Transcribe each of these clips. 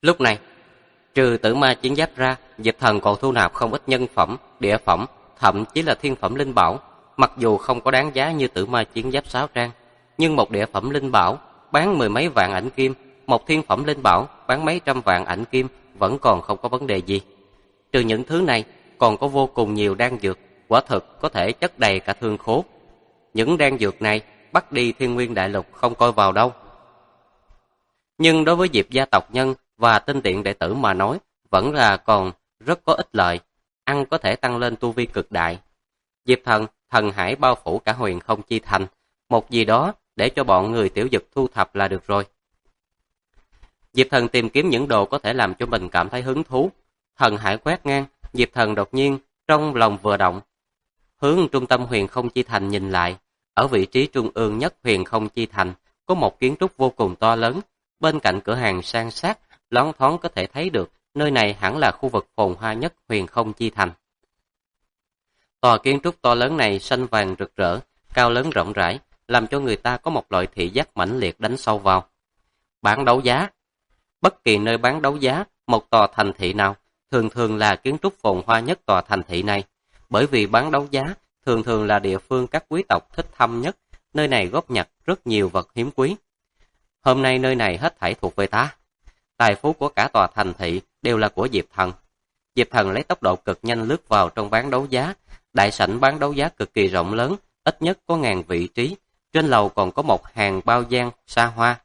Lúc này, trừ tử ma chiến giáp ra, Diệp Thần còn thu nạp không ít nhân phẩm, địa phẩm, thậm chí là thiên phẩm linh bảo. Mặc dù không có đáng giá như tử ma chiến giáp 6 trang, nhưng một địa phẩm linh bảo bán mười mấy vạn ảnh kim, một thiên phẩm linh bảo bán mấy trăm vạn ảnh kim vẫn còn không có vấn đề gì. Trừ những thứ này, còn có vô cùng nhiều đan dược, quả thực có thể chất đầy cả thương khố. Những đan dược này bắt đi Thiên Nguyên Đại Lục không coi vào đâu. Nhưng đối với Diệp gia tộc nhân và tinh tiện đệ tử mà nói, vẫn là còn rất có ích lợi, ăn có thể tăng lên tu vi cực đại. Diệp Thần, thần hải bao phủ cả huyền không chi thành, một gì đó để cho bọn người tiểu dực thu thập là được rồi. Diệp Thần tìm kiếm những đồ có thể làm cho mình cảm thấy hứng thú. Thần hải quét ngang, Diệp Thần đột nhiên trong lòng vừa động, hướng trung tâm huyền không chi thành nhìn lại. Ở vị trí trung ương nhất huyền không chi thành có một kiến trúc vô cùng to lớn, bên cạnh cửa hàng san sát, loáng thoáng có thể thấy được nơi này hẳn là khu vực phồn hoa nhất huyền không chi thành. Tòa kiến trúc to lớn này xanh vàng rực rỡ, cao lớn rộng rãi, làm cho người ta có một loại thị giác mãnh liệt đánh sâu vào. Bán đấu giá. Bất kỳ nơi bán đấu giá một tòa thành thị nào, thường thường là kiến trúc phồn hoa nhất tòa thành thị này, bởi vì bán đấu giá thường thường là địa phương các quý tộc thích thăm nhất, nơi này góp nhặt rất nhiều vật hiếm quý. Hôm nay nơi này hết thảy thuộc về ta. Tài phú của cả tòa thành thị đều là của Diệp Thần. Diệp Thần lấy tốc độ cực nhanh lướt vào trong bán đấu giá. Đại sảnh bán đấu giá cực kỳ rộng lớn, ít nhất có 1000 vị trí. Trên lầu còn có một hàng bao gian xa hoa.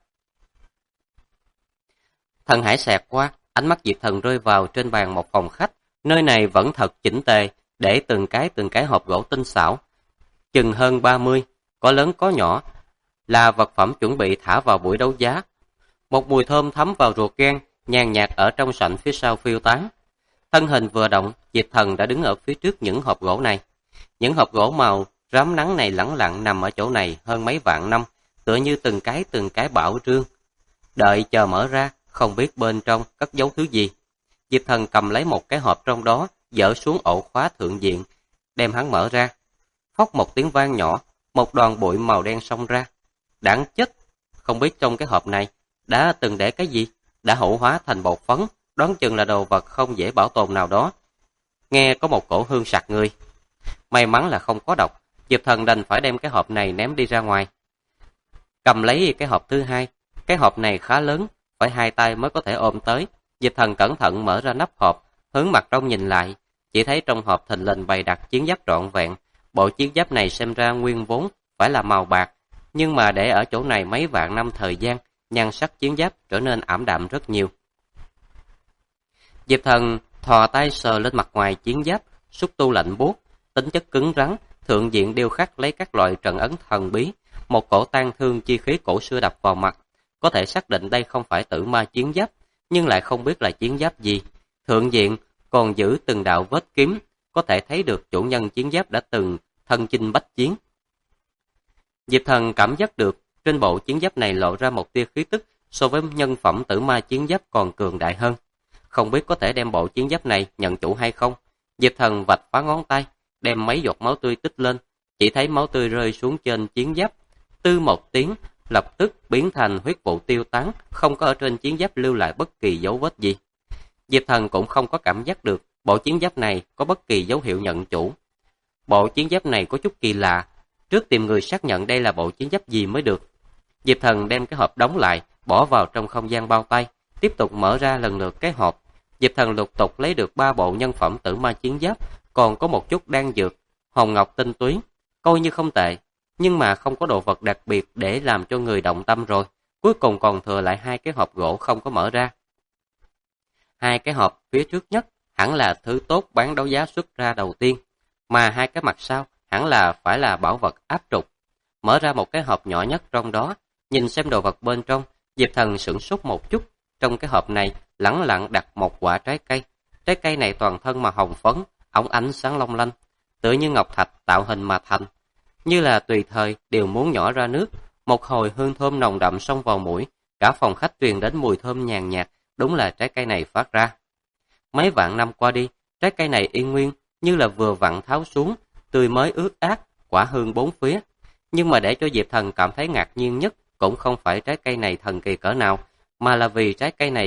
Thần hải xẹt qua, ánh mắt Diệp Thần rơi vào trên bàn một phòng khách. Nơi này vẫn thật chỉnh tề, để từng cái hộp gỗ tinh xảo. Chừng hơn 30, có lớn có nhỏ, là vật phẩm chuẩn bị thả vào buổi đấu giá. Một mùi thơm thấm vào ruột gan, nhàn nhạt ở trong sảnh phía sau phiêu tán. Thân hình vừa động, Diệp Thần đã đứng ở phía trước những hộp gỗ này. Những hộp gỗ màu rám nắng này lẳng lặng nằm ở chỗ này hơn mấy vạn năm, tựa như từng cái bảo trương. Đợi chờ mở ra, không biết bên trong cất giấu thứ gì. Diệp Thần cầm lấy một cái hộp trong đó, dỡ xuống ổ khóa thượng diện, đem hắn mở ra. Phốc một tiếng vang nhỏ, một đoàn bụi màu đen xông ra. Đáng chết, không biết trong cái hộp này đã từng để cái gì, đã hữu hóa thành bột phấn, đoán chừng là đồ vật không dễ bảo tồn nào đó. Nghe có một cổ hương sặc người. May mắn là không có độc, Diệp Thần đành phải đem cái hộp này ném đi ra ngoài. Cầm lấy cái hộp thứ hai, cái hộp này khá lớn, phải 2 tay mới có thể ôm tới. Diệp Thần cẩn thận mở ra nắp hộp, hướng mặt trong nhìn lại, chỉ thấy trong hộp thình lình bày đặt chiến giáp trọn vẹn. Bộ chiến giáp này xem ra nguyên vốn phải là màu bạc, nhưng mà để ở chỗ này mấy vạn năm thời gian, nhan sắc chiến giáp trở nên ảm đạm rất nhiều. Diệp Thần thò tay sờ lên mặt ngoài chiến giáp, xúc tu lạnh buốt, tính chất cứng rắn, thượng diện điêu khắc lấy các loại trận ấn thần bí, một cổ tang thương chi khí cổ xưa đập vào mặt, có thể xác định đây không phải tử ma chiến giáp, nhưng lại không biết là chiến giáp gì. Thượng diện còn giữ từng đạo vết kiếm, có thể thấy được chủ nhân chiến giáp đã từng thân chinh bách chiến. Diệp Thần cảm giác được trên bộ chiến giáp này lộ ra một tia khí tức so với nhân phẩm tử ma chiến giáp còn cường đại hơn. Không biết có thể đem bộ chiến giáp này nhận chủ hay không. Diệp Thần vạch phá ngón tay, đem mấy giọt máu tươi tích lên, chỉ thấy máu tươi rơi xuống trên chiến giáp, tư một tiếng, lập tức biến thành huyết vụ tiêu tán, không có ở trên chiến giáp lưu lại bất kỳ dấu vết gì. Diệp Thần cũng không có cảm giác được bộ chiến giáp này có bất kỳ dấu hiệu nhận chủ. Bộ chiến giáp này có chút kỳ lạ, trước tìm người xác nhận đây là bộ chiến giáp gì mới được. Diệp Thần đem cái hộp đóng lại, bỏ vào trong không gian bao tay, tiếp tục mở ra lần lượt cái hộp. Diệp Thần lục tục lấy được 3 bộ nhân phẩm tử ma chiến giáp, còn có một chút đan dược, hồng ngọc tinh túy, coi như không tệ, nhưng mà không có đồ vật đặc biệt để làm cho người động tâm rồi. Cuối cùng còn thừa lại 2 cái hộp gỗ không có mở ra. 2 cái hộp phía trước nhất hẳn là thứ tốt bán đấu giá xuất ra đầu tiên, mà 2 cái mặt sau hẳn là phải là bảo vật áp trục. Mở ra một cái hộp nhỏ nhất trong đó, nhìn xem đồ vật bên trong, Diệp Thần sửng sốt một chút. Trong cái hộp này lẳng lặng đặt một quả trái cây. Trái cây này toàn thân màu hồng phấn, óng ánh sáng long lanh, tựa như ngọc thạch tạo hình mà thành, như là tùy thời đều muốn nhỏ ra nước. Một hồi hương thơm nồng đậm xông vào mũi, cả phòng khách truyền đến mùi thơm nhàn nhạt, đúng là trái cây này phát ra. Mấy vạn năm qua đi, trái cây này yên nguyên, như là vừa vặn tháo xuống, tươi mới ướt át, quả hương bốn phía. Nhưng mà để cho Diệp Thần cảm thấy ngạc nhiên nhất cũng không phải trái cây này thần kỳ cỡ nào, mà là vì trái cây này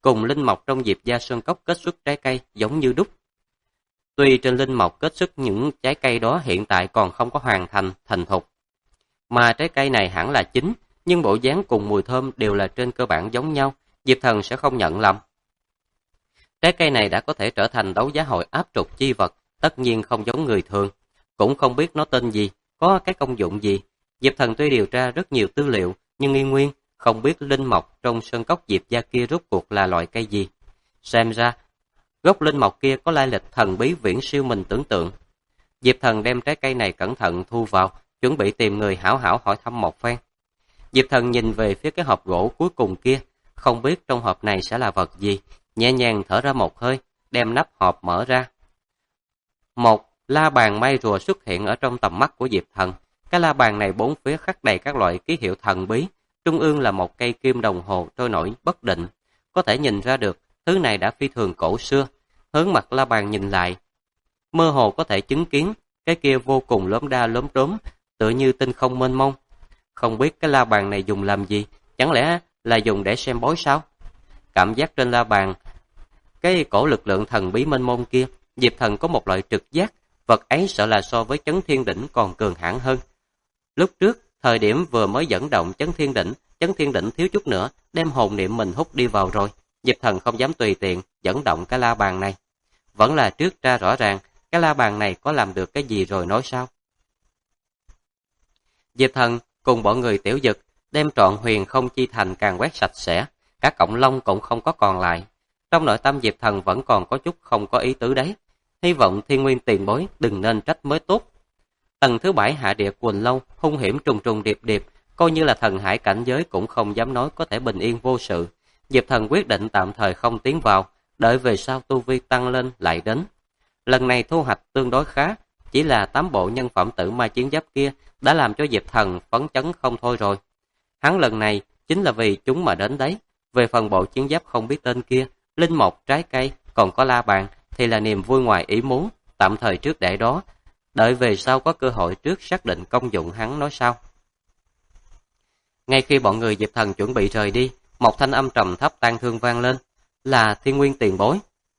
cùng linh mộc trong Diệp gia sơn cốc kết xuất trái cây giống như đúc. Tuy trên linh mộc kết xuất những trái cây đó hiện tại còn không có hoàn thành thành thục, mà trái cây này hẳn là chín, nhưng bộ dáng cùng mùi thơm đều là trên cơ bản giống nhau, Diệp Thần sẽ không nhận lầm. Trái cây này đã có thể trở thành đấu giá hội áp trục chi vật, tất nhiên không giống người thường, cũng không biết nó tên gì, có cái công dụng gì. Diệp Thần tuy điều tra rất nhiều tư liệu, nhưng y nguyên không biết linh mộc trong sơn cốc Diệp gia kia rốt cuộc là loại cây gì. Xem ra, gốc linh mộc kia có lai lịch thần bí viễn siêu mình tưởng tượng. Diệp Thần đem trái cây này cẩn thận thu vào, chuẩn bị tìm người hảo hảo hỏi thăm một phen. Diệp Thần nhìn về phía cái hộp gỗ cuối cùng kia, không biết trong hộp này sẽ là vật gì, nhẹ nhàng thở ra một hơi, đem nắp hộp mở ra. Một la bàn may rùa xuất hiện ở trong tầm mắt của Diệp Thần. Cái la bàn này bốn phía khắc đầy các loại ký hiệu thần bí, trung ương là một cây kim đồng hồ trôi nổi bất định. Có thể nhìn ra được, thứ này đã phi thường cổ xưa. Hướng mặt la bàn nhìn lại, mơ hồ có thể chứng kiến, cái kia vô cùng lốm đa lốm đốm, tựa như tinh không mênh mông. Không biết cái la bàn này dùng làm gì, chẳng lẽ là dùng để xem bói sao? Cảm giác trên la bàn, cái cổ lực lượng thần bí mênh mông kia, Diệp Thần có một loại trực giác, vật ấy sợ là so với chấn thiên đỉnh còn cường hãn hơn. Lúc trước, thời điểm vừa mới dẫn động chấn thiên đỉnh thiếu chút nữa, đem hồn niệm mình hút đi vào rồi. Diệp Thần không dám tùy tiện dẫn động cái la bàn này. Vẫn là trước ra rõ ràng, cái la bàn này có làm được cái gì rồi nói sao? Diệp Thần cùng bọn người Tiểu Dực đem trọn huyền không chi thành càng quét sạch sẽ, cả cọng lông cũng không có còn lại. Trong nội tâm Diệp Thần vẫn còn có chút không có ý tứ đấy. Hy vọng Thiên Nguyên tiền bối đừng nên trách mới tốt. Tầng thứ 7 hạ địa Quỳnh Lâu hung hiểm trùng trùng điệp điệp, coi như là thần hải cảnh giới cũng không dám nói có thể bình yên vô sự. Diệp Thần quyết định tạm thời không tiến vào, đợi về sau tu vi tăng lên lại đến. Lần này thu hoạch tương đối khá, chỉ là 8 bộ nhân phẩm tử ma chiến giáp kia đã làm cho Diệp Thần phấn chấn không thôi rồi. Hắn lần này chính là vì chúng mà đến đấy. Về phần bộ chiến giáp không biết tên kia, linh mộc, trái cây, còn có la bàn thì là niềm vui ngoài ý muốn, tạm thời trước để đó, đợi về sau có cơ hội trước xác định công dụng hắn nói sau. Ngay khi bọn người Diệp Thần chuẩn bị rời đi, một thanh âm trầm thấp tang thương vang lên, là Thiên Nguyên tiền bối.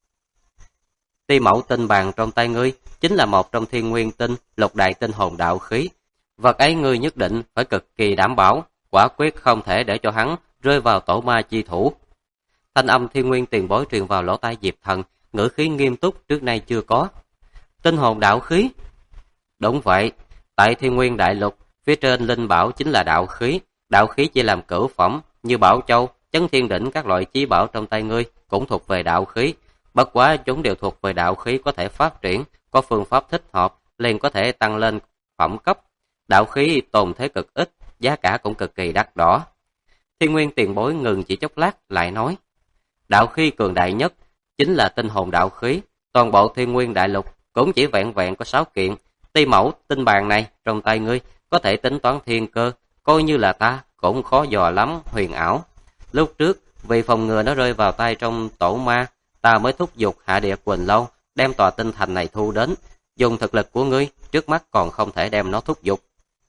Ti mẫu tinh bàn trong tay ngươi chính là một trong Thiên Nguyên tinh, lục đại tinh hồn đạo khí. Vật ấy ngươi nhất định phải cực kỳ đảm bảo, quả quyết không thể để cho hắn rơi vào tổ ma chi thủ. Thanh âm Thiên Nguyên tiền bối truyền vào lỗ tai Diệp Thần, ngữ khí nghiêm túc trước nay chưa có. Tinh hồn đạo khí? Đúng vậy, tại Thiên Nguyên đại lục, phía trên linh bảo chính là đạo khí chỉ làm cửu phẩm, như Bảo Châu, Chấn Thiên Đỉnh các loại chí bảo trong tay ngươi cũng thuộc về đạo khí. Bất quá chúng đều thuộc về đạo khí có thể phát triển, có phương pháp thích hợp, liền có thể tăng lên phẩm cấp. Đạo khí tồn thế cực ít, giá cả cũng cực kỳ đắt đỏ. Thiên Nguyên tiền bối ngừng chỉ chốc lát, lại nói, đạo khí cường đại nhất chính là tinh hồn đạo khí, toàn bộ Thiên Nguyên đại lục cũng chỉ vẹn vẹn có 6 kiện. Ti mẫu tinh bàn này trong tay ngươi có thể tính toán thiên cơ, coi như là ta cũng khó dò lắm, huyền ảo. Lúc trước vì phòng ngừa nó rơi vào tay trong tổ ma, ta mới thúc giục hạ địa Quỳnh Lâu đem tòa tinh thành này thu đến. Dùng thực lực của ngươi, trước mắt còn không thể đem nó thúc giục.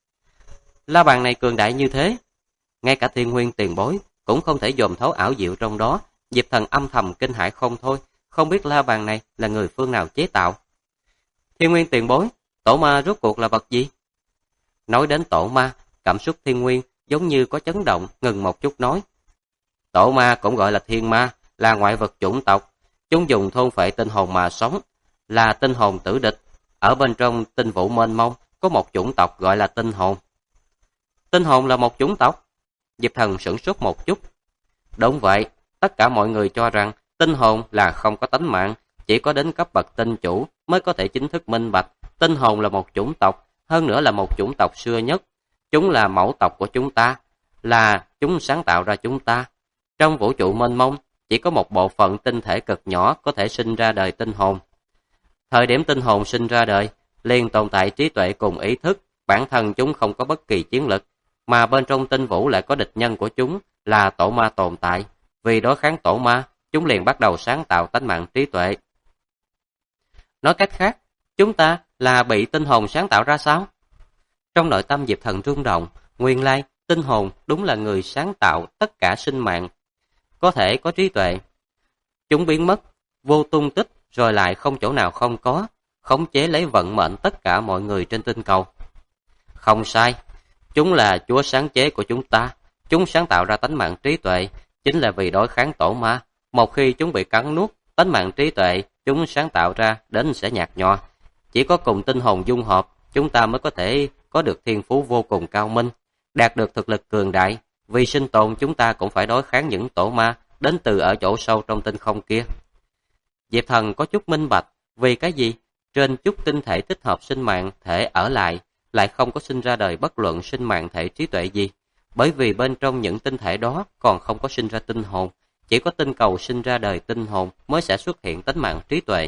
La bàn này cường đại như thế, ngay cả Thiên Nguyên tiền bối cũng không thể dòm thấu ảo diệu trong đó. Diệp Thần âm thầm kinh hãi không thôi, không biết la bàn này là người phương nào chế tạo. Thiên Nguyên tiền bối, tổ ma rốt cuộc là vật gì? Nói đến tổ ma, cảm xúc Thiên Nguyên giống như có chấn động, ngừng một chút nói. Tổ ma cũng gọi là thiên ma, là ngoại vật chủng tộc. Chúng dùng thôn phệ tinh hồn mà sống, là tinh hồn tử địch. Ở bên trong tinh vũ mênh mông có một chủng tộc gọi là tinh hồn. Tinh hồn là một chủng tộc? Diệp Thần sửng sốt một chút. Đúng vậy, tất cả mọi người cho rằng tinh hồn là không có tánh mạng, chỉ có đến cấp bậc tinh chủ mới có thể chính thức minh bạch. Tinh hồn là một chủng tộc, hơn nữa là một chủng tộc xưa nhất. Chúng là mẫu tộc của chúng ta, là chúng sáng tạo ra chúng ta. Trong vũ trụ mênh mông, chỉ có một bộ phận tinh thể cực nhỏ có thể sinh ra đời tinh hồn. Thời điểm tinh hồn sinh ra đời, liền tồn tại trí tuệ cùng ý thức, bản thân chúng không có bất kỳ chiến lực, mà bên trong tinh vũ lại có địch nhân của chúng là tổ ma tồn tại. Vì đối kháng tổ ma, chúng liền bắt đầu sáng tạo tánh mạng trí tuệ. Nói cách khác, chúng ta là bị tinh hồn sáng tạo ra sao? Trong nội tâm Diệp Thần rung động, nguyên lai tinh hồn đúng là người sáng tạo tất cả sinh mạng. Có thể có trí tuệ, Chúng biến mất, vô tung tích, rồi lại không chỗ nào không có, khống chế lấy vận mệnh tất cả mọi người trên tinh cầu. Không sai, chúng là chúa sáng chế của chúng ta. Chúng sáng tạo ra tánh mạng trí tuệ, chính là vì đối kháng tổ ma. Một khi chúng bị cắn nuốt, tánh mạng trí tuệ chúng sáng tạo ra đến sẽ nhạt nhòa. Chỉ có cùng tinh hồn dung hợp, chúng ta mới có thể có được thiên phú vô cùng cao minh, đạt được thực lực cường đại. Vì sinh tồn chúng ta cũng phải đối kháng những tổ ma đến từ ở chỗ sâu trong tinh không kia. Diệp Thần có chút minh bạch, vì cái gì? Trên chút tinh thể thích hợp sinh mạng thể ở lại không có sinh ra đời bất luận sinh mạng thể trí tuệ gì. Bởi vì bên trong những tinh thể đó còn không có sinh ra tinh hồn, chỉ có tinh cầu sinh ra đời tinh hồn mới sẽ xuất hiện tánh mạng trí tuệ.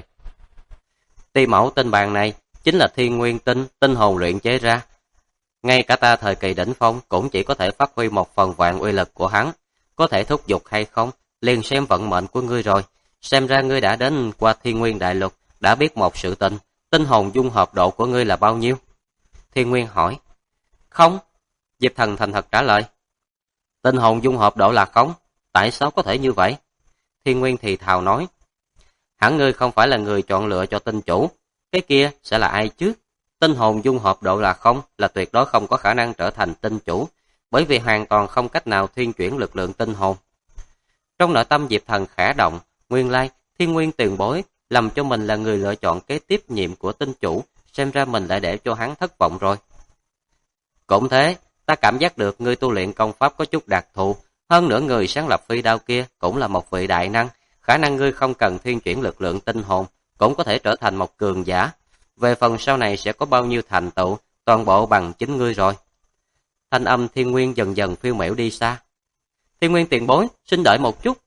Ti mẫu tinh bàn này chính là thiên nguyên tinh hồn luyện chế ra. Ngay cả ta thời kỳ đỉnh phong cũng chỉ có thể phát huy 1/1000 uy lực của hắn. Có thể thúc giục hay không, liền xem vận mệnh của ngươi rồi. Xem ra ngươi đã đến qua Thiên Nguyên Đại Lục, đã biết một sự tình, tinh hồn dung hợp độ của ngươi là bao nhiêu? Thiên Nguyên hỏi. Không. Diệp Thần thành thật trả lời. Tinh hồn dung hợp độ là không? Tại sao có thể như vậy? Thiên Nguyên thì thào nói. Hẳn ngươi không phải là người chọn lựa cho tinh chủ, cái kia sẽ là ai chứ? Tinh hồn dung hợp độ là không, là tuyệt đối không có khả năng trở thành tinh chủ, bởi vì hoàn toàn không cách nào thuyên chuyển lực lượng tinh hồn. Trong nội tâm Diệp Thần khẽ động, nguyên lai Thiên Nguyên tiền bối làm cho mình là người lựa chọn kế tiếp nhiệm của tinh chủ, xem ra mình lại để cho hắn thất vọng rồi. Cũng thế, ta cảm giác được ngươi tu luyện công pháp có chút đặc thù, hơn nữa người sáng lập phi đao kia cũng là một vị đại năng, khả năng ngươi không cần thuyên chuyển lực lượng tinh hồn, cũng có thể trở thành một cường giả. Về phần sau này sẽ có bao nhiêu thành tựu, toàn bộ bằng chính ngươi rồi. Thanh âm Thiên Nguyên dần dần phiêu miểu đi xa. Thiên Nguyên tiền bối, xin đợi một chút.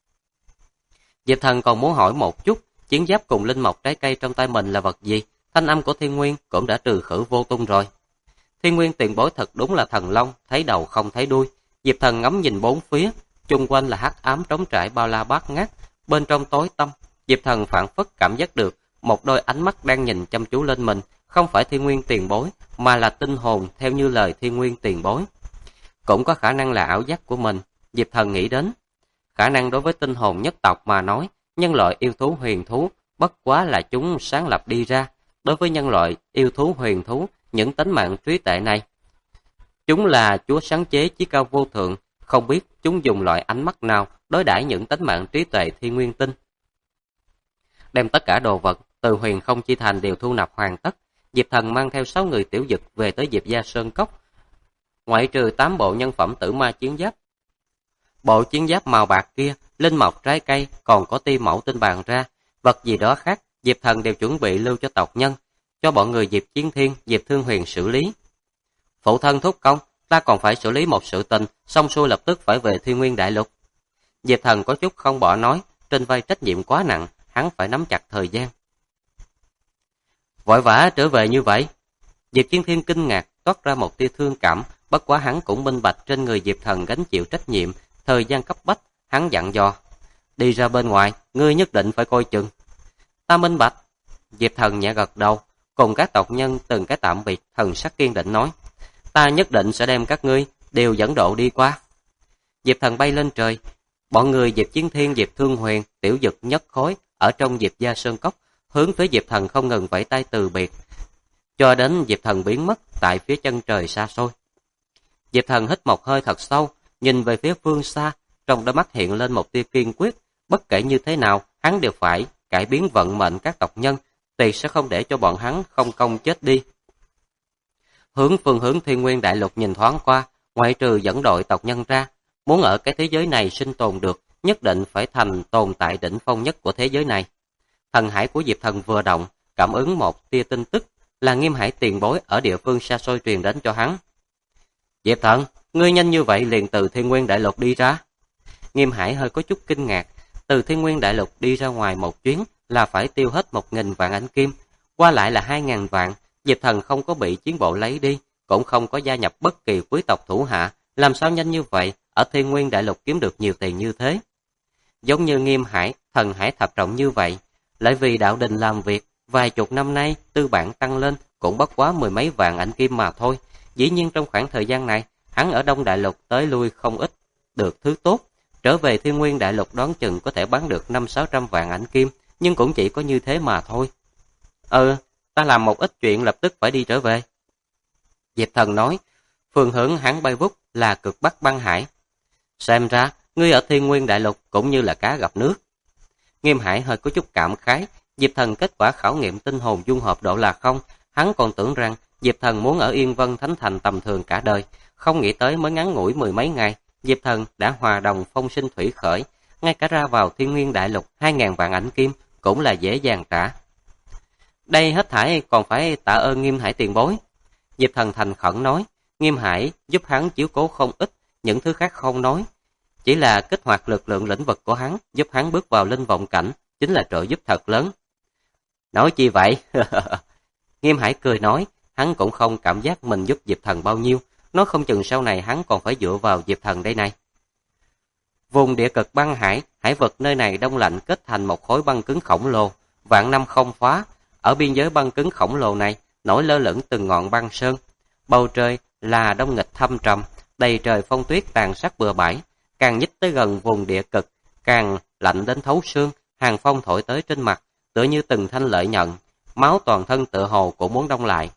Diệp Thần còn muốn hỏi một chút, chiến giáp cùng linh mộc trái cây trong tay mình là vật gì? Thanh âm của Thiên Nguyên cũng đã trừ khử vô tung rồi. Thiên Nguyên tiền bối thật đúng là thần long, thấy đầu không thấy đuôi. Diệp Thần ngắm nhìn bốn phía, chung quanh là hắc ám trống trải bao la bát ngát, bên trong tối tăm, Diệp Thần phảng phất cảm giác được một đôi ánh mắt đang nhìn chăm chú lên mình, không phải Thiên Nguyên tiền bối, mà là tinh hồn theo như lời Thiên Nguyên tiền bối. Cũng có khả năng là ảo giác của mình, Diệp Thần nghĩ đến. Khả năng đối với tinh hồn nhất tộc mà nói, nhân loại yêu thú huyền thú, bất quá là chúng sáng lập đi ra. Đối với nhân loại yêu thú huyền thú, những tánh mạng trí tuệ này, chúng là chúa sáng chế chí cao vô thượng, không biết chúng dùng loại ánh mắt nào đối đãi những tánh mạng trí tuệ thiên nguyên tinh. Đem tất cả đồ vật từ huyền không chi thành đều thu nạp hoàn tất, Diệp Thần mang theo 6 người tiểu dực về tới Diệp Gia Sơn Cốc. Ngoại trừ 8 bộ nhân phẩm tử ma chiến giáp, bộ chiến giáp màu bạc kia, linh mộc trái cây, còn có ti mẫu tinh bàn ra, vật gì đó khác, Diệp Thần đều chuẩn bị lưu cho tộc nhân, cho bọn người Diệp Chiến Thiên, Diệp Thương Huyền xử lý. Phụ thân thúc công, ta còn phải xử lý một sự tình, xong xuôi lập tức phải về Thiên Nguyên Đại Lục. Diệp Thần có chút không bỏ nói, trên vai trách nhiệm quá nặng, hắn phải nắm chặt thời gian. Vội vã trở về như vậy? Diệp Chiến Thiên kinh ngạc, toát ra một tia thương cảm, bất quá hắn cũng minh bạch trên người Diệp Thần gánh chịu trách nhiệm, thời gian cấp bách, hắn dặn dò. Đi ra bên ngoài, ngươi nhất định phải coi chừng. Ta minh bạch. Diệp Thần nhẹ gật đầu, cùng các tộc nhân từng cái tạm biệt, thần sắc kiên định nói. Ta nhất định sẽ đem các ngươi đều dẫn độ đi qua. Diệp Thần bay lên trời, bọn người Diệp Chiến Thiên, Diệp Thương Huyền, tiểu dực nhất khối ở trong Diệp Gia Sơn Cốc, hướng phía Diệp Thần không ngừng vẫy tay từ biệt, cho đến Diệp Thần biến mất tại phía chân trời xa xôi. Diệp Thần hít một hơi thật sâu, nhìn về phía phương xa, trong đôi mắt hiện lên một tia kiên quyết, bất kể như thế nào, hắn đều phải cải biến vận mệnh các tộc nhân, tuyệt sẽ không để cho bọn hắn không công chết đi. Hướng phương hướng Thiên Nguyên Đại Lục nhìn thoáng qua, ngoại trừ dẫn đội tộc nhân ra, muốn ở cái thế giới này sinh tồn được, nhất định phải thành tồn tại đỉnh phong nhất của thế giới này. Thần hải của Diệp Thần vừa động, cảm ứng một tia tin tức, là Nghiêm Hải tiền bối ở địa phương xa xôi truyền đến cho hắn. Diệp Thần, ngươi nhanh như vậy liền từ Thiên Nguyên Đại Lục đi ra. Nghiêm Hải hơi có chút kinh ngạc, từ Thiên Nguyên Đại Lục đi ra ngoài một chuyến là phải tiêu hết 1000 vạn ánh kim, qua lại là 2000 vạn, Diệp Thần không có bị chiến bộ lấy đi, cũng không có gia nhập bất kỳ quý tộc thủ hạ, làm sao nhanh như vậy, ở Thiên Nguyên Đại Lục kiếm được nhiều tiền như thế. Giống như Nghiêm Hải, thần hải thập trọng như vậy, lại vì đạo đình làm việc, vài chục năm nay tư bản tăng lên cũng bất quá 10 mấy vạn ánh kim mà thôi. Dĩ nhiên trong khoảng thời gian này, hắn ở Đông Đại Lục tới lui không ít được thứ tốt, Trở về Thiên Nguyên Đại Lục đoán chừng có thể bán được 500-600 vạn ảnh kim, nhưng cũng chỉ có như thế mà thôi. Ta làm một ít chuyện lập tức phải đi trở về. Diệp Thần nói, phương hướng hắn bay vút là cực bắc băng hải. Xem ra, ngươi ở Thiên Nguyên Đại Lục cũng như là cá gặp nước. Nghiêm Hải hơi có chút cảm khái, Diệp Thần kết quả khảo nghiệm tinh hồn dung hợp độ là 0, hắn còn tưởng rằng Diệp Thần muốn ở Yên Vân Thánh Thành tầm thường cả đời, không nghĩ tới mới ngắn ngủi 10 mấy ngày, Diệp Thần đã hòa đồng phong sinh thủy khởi, ngay cả ra vào Thiên Nguyên Đại Lục 2.000 vạn ảnh kim cũng là dễ dàng trả. Đây hết thảy còn phải tạ ơn Nghiêm Hải tiền bối. Diệp Thần thành khẩn nói, Nghiêm Hải giúp hắn chiếu cố không ít, những thứ khác không nói. Chỉ là kích hoạt lực lượng lĩnh vực của hắn, giúp hắn bước vào linh vọng cảnh, chính là trợ giúp thật lớn. Nói chi vậy? Nghiêm Hải cười nói, hắn cũng không cảm giác mình giúp Diệp Thần bao nhiêu, nói không chừng sau này hắn còn phải dựa vào Diệp Thần đây này. Vùng địa cực băng hải, hải vực nơi này đông lạnh kết thành một khối băng cứng khổng lồ, vạn năm không phá. Ở biên giới băng cứng khổng lồ này, nổi lơ lửng từng ngọn băng sơn. Bầu trời là đông nghịch thâm trầm, đầy trời phong tuyết tàn sát bừa bãi. Càng nhích tới gần vùng địa cực, càng lạnh đến thấu xương, hàn phong thổi tới trên mặt, tựa như từng thanh lợi nhận, máu toàn thân tựa hồ cũng muốn đông lại.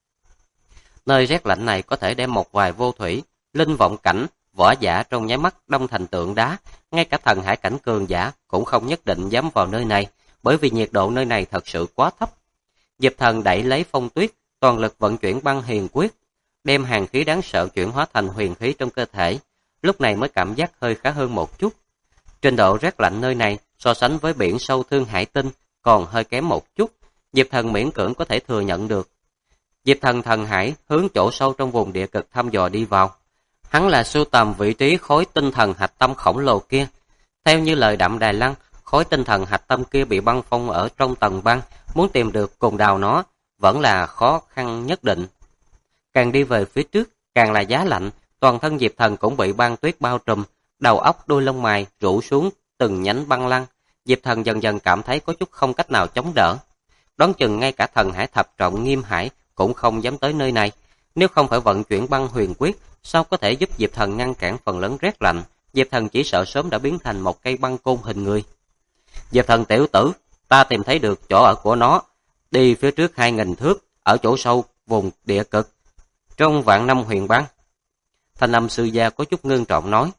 Nơi rét lạnh này có thể đem một vài vô thủy, linh vọng cảnh, võ giả trong nháy mắt đông thành tượng đá, ngay cả thần hải cảnh cường giả cũng không nhất định dám vào nơi này, bởi vì nhiệt độ nơi này thật sự quá thấp. Diệp Thần đẩy lấy phong tuyết, toàn lực vận chuyển băng hiền quyết, đem hàn khí đáng sợ chuyển hóa thành huyền khí trong cơ thể, lúc này mới cảm giác hơi khá hơn một chút. Trình độ rét lạnh nơi này so sánh với biển sâu Thương Hải Tinh còn hơi kém một chút, Diệp Thần miễn cưỡng có thể thừa nhận được. Diệp Thần thần hải hướng chỗ sâu trong vùng địa cực thăm dò đi vào. Hắn là sưu tầm vị trí khối tinh thần hạch tâm khổng lồ kia. Theo như lời Đạm Đài Lăng, khối tinh thần hạch tâm kia bị băng phong ở trong tầng băng, muốn tìm được cùng đào nó vẫn là khó khăn nhất định. Càng đi về phía trước, càng là giá lạnh, toàn thân Diệp Thần cũng bị băng tuyết bao trùm, đầu óc đuôi lông mày rũ xuống từng nhánh băng lăng. Diệp Thần dần dần cảm thấy có chút không cách nào chống đỡ. Đoán chừng ngay cả thần hải thập trọng Nghiêm Hải cũng không dám tới nơi này. Nếu không phải vận chuyển băng huyền quyết, sao có thể giúp Diệp Thần ngăn cản phần lớn rét lạnh? Diệp Thần chỉ sợ sớm đã biến thành một cây băng côn hình người. Diệp Thần tiểu tử, ta tìm thấy được chỗ ở của nó. Đi phía trước 2.000 thước, ở chỗ sâu vùng địa cực, trong vạn năm huyền băng. Thanh âm sư gia có chút ngưng trọng nói.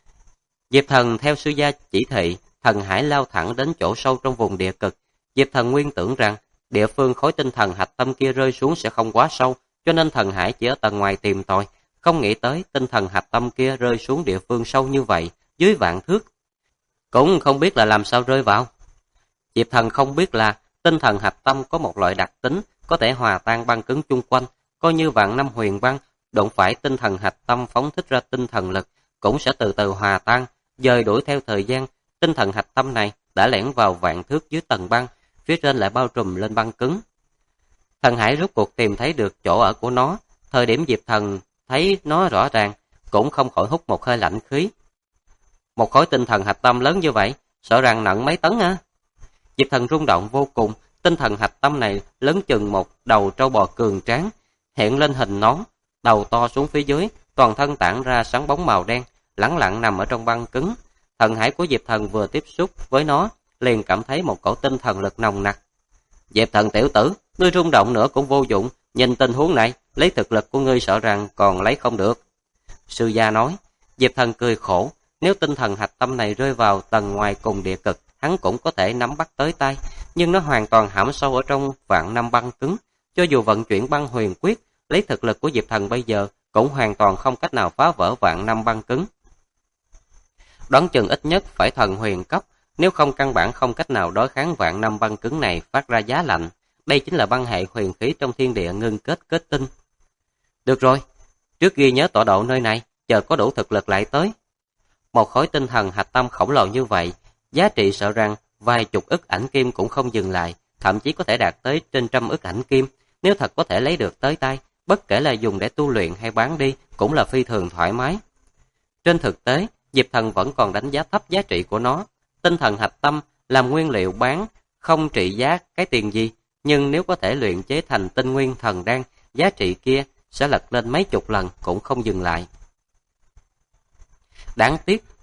Diệp Thần theo sư gia chỉ thị, thần hải lao thẳng đến chỗ sâu trong vùng địa cực. Diệp Thần nguyên tưởng rằng địa phương khối tinh thần hạch tâm kia rơi xuống sẽ không quá sâu, cho nên thần hải chỉ ở tầng ngoài tìm tòi. Không nghĩ tới tinh thần hạch tâm kia rơi xuống địa phương sâu như vậy, dưới vạn thước. Cũng không biết là làm sao rơi vào. Diệp Thần không biết là tinh thần hạch tâm có một loại đặc tính có thể hòa tan băng cứng chung quanh, coi như vạn năm huyền băng, đụng phải tinh thần hạch tâm phóng thích ra tinh thần lực, cũng sẽ từ từ hòa tan, dời đuổi theo thời gian. Tinh thần hạch tâm này đã lẻn vào vạn thước dưới tầng băng, phía trên lại bao trùm lên băng cứng. Thần hải rốt cuộc tìm thấy được chỗ ở của nó, thời điểm Diệp Thần thấy nó rõ ràng, cũng không khỏi hút một hơi lạnh khí. Một khối tinh thần hạch tâm lớn như vậy, sợ rằng nặng mấy tấn á. Diệp Thần rung động vô cùng, tinh thần hạch tâm này lớn chừng một đầu trâu bò cường tráng, hiện lên hình nón, đầu to xuống phía dưới, toàn thân tản ra sáng bóng màu đen, lẳng lặng nằm ở trong băng cứng. Thần hải của Diệp Thần vừa tiếp xúc với nó, liền cảm thấy một cổ tinh thần lực nồng nặc. Diệp Thần tiểu tử, ngươi rung động nữa cũng vô dụng, nhìn tình huống này, lấy thực lực của ngươi sợ rằng còn lấy không được. Sư gia nói. Diệp Thần cười khổ, nếu tinh thần hạch tâm này rơi vào tầng ngoài cùng địa cực, hắn cũng có thể nắm bắt tới tay, nhưng nó hoàn toàn hãm sâu ở trong vạn năm băng cứng. Cho dù vận chuyển băng huyền quyết, lấy thực lực của Diệp Thần bây giờ, cũng hoàn toàn không cách nào phá vỡ vạn năm băng cứng. Đoán chừng ít nhất phải thần huyền cấp, nếu không căn bản không cách nào đối kháng vạn năm băng cứng này phát ra giá lạnh. Đây chính là băng hệ huyền khí trong thiên địa ngưng kết tinh. Được rồi, trước ghi nhớ tọa độ nơi này, chờ có đủ thực lực lại tới. Một khối tinh thần hạch tâm khổng lồ như vậy, giá trị sợ rằng vài chục ức ảnh kim cũng không dừng lại, thậm chí có thể đạt tới trên trăm ức ảnh kim. Nếu thật có thể lấy được tới tay, bất kể là dùng để tu luyện hay bán đi, cũng là phi thường thoải mái. Trên thực tế, Diệp Thần vẫn còn đánh giá thấp giá trị của nó. Tinh thần hạch tâm làm nguyên liệu bán, không trị giá cái tiền gì, nhưng nếu có thể luyện chế thành tinh nguyên thần đan, giá trị kia sẽ lật lên mấy chục lần cũng không dừng lại. Đáng tiếc,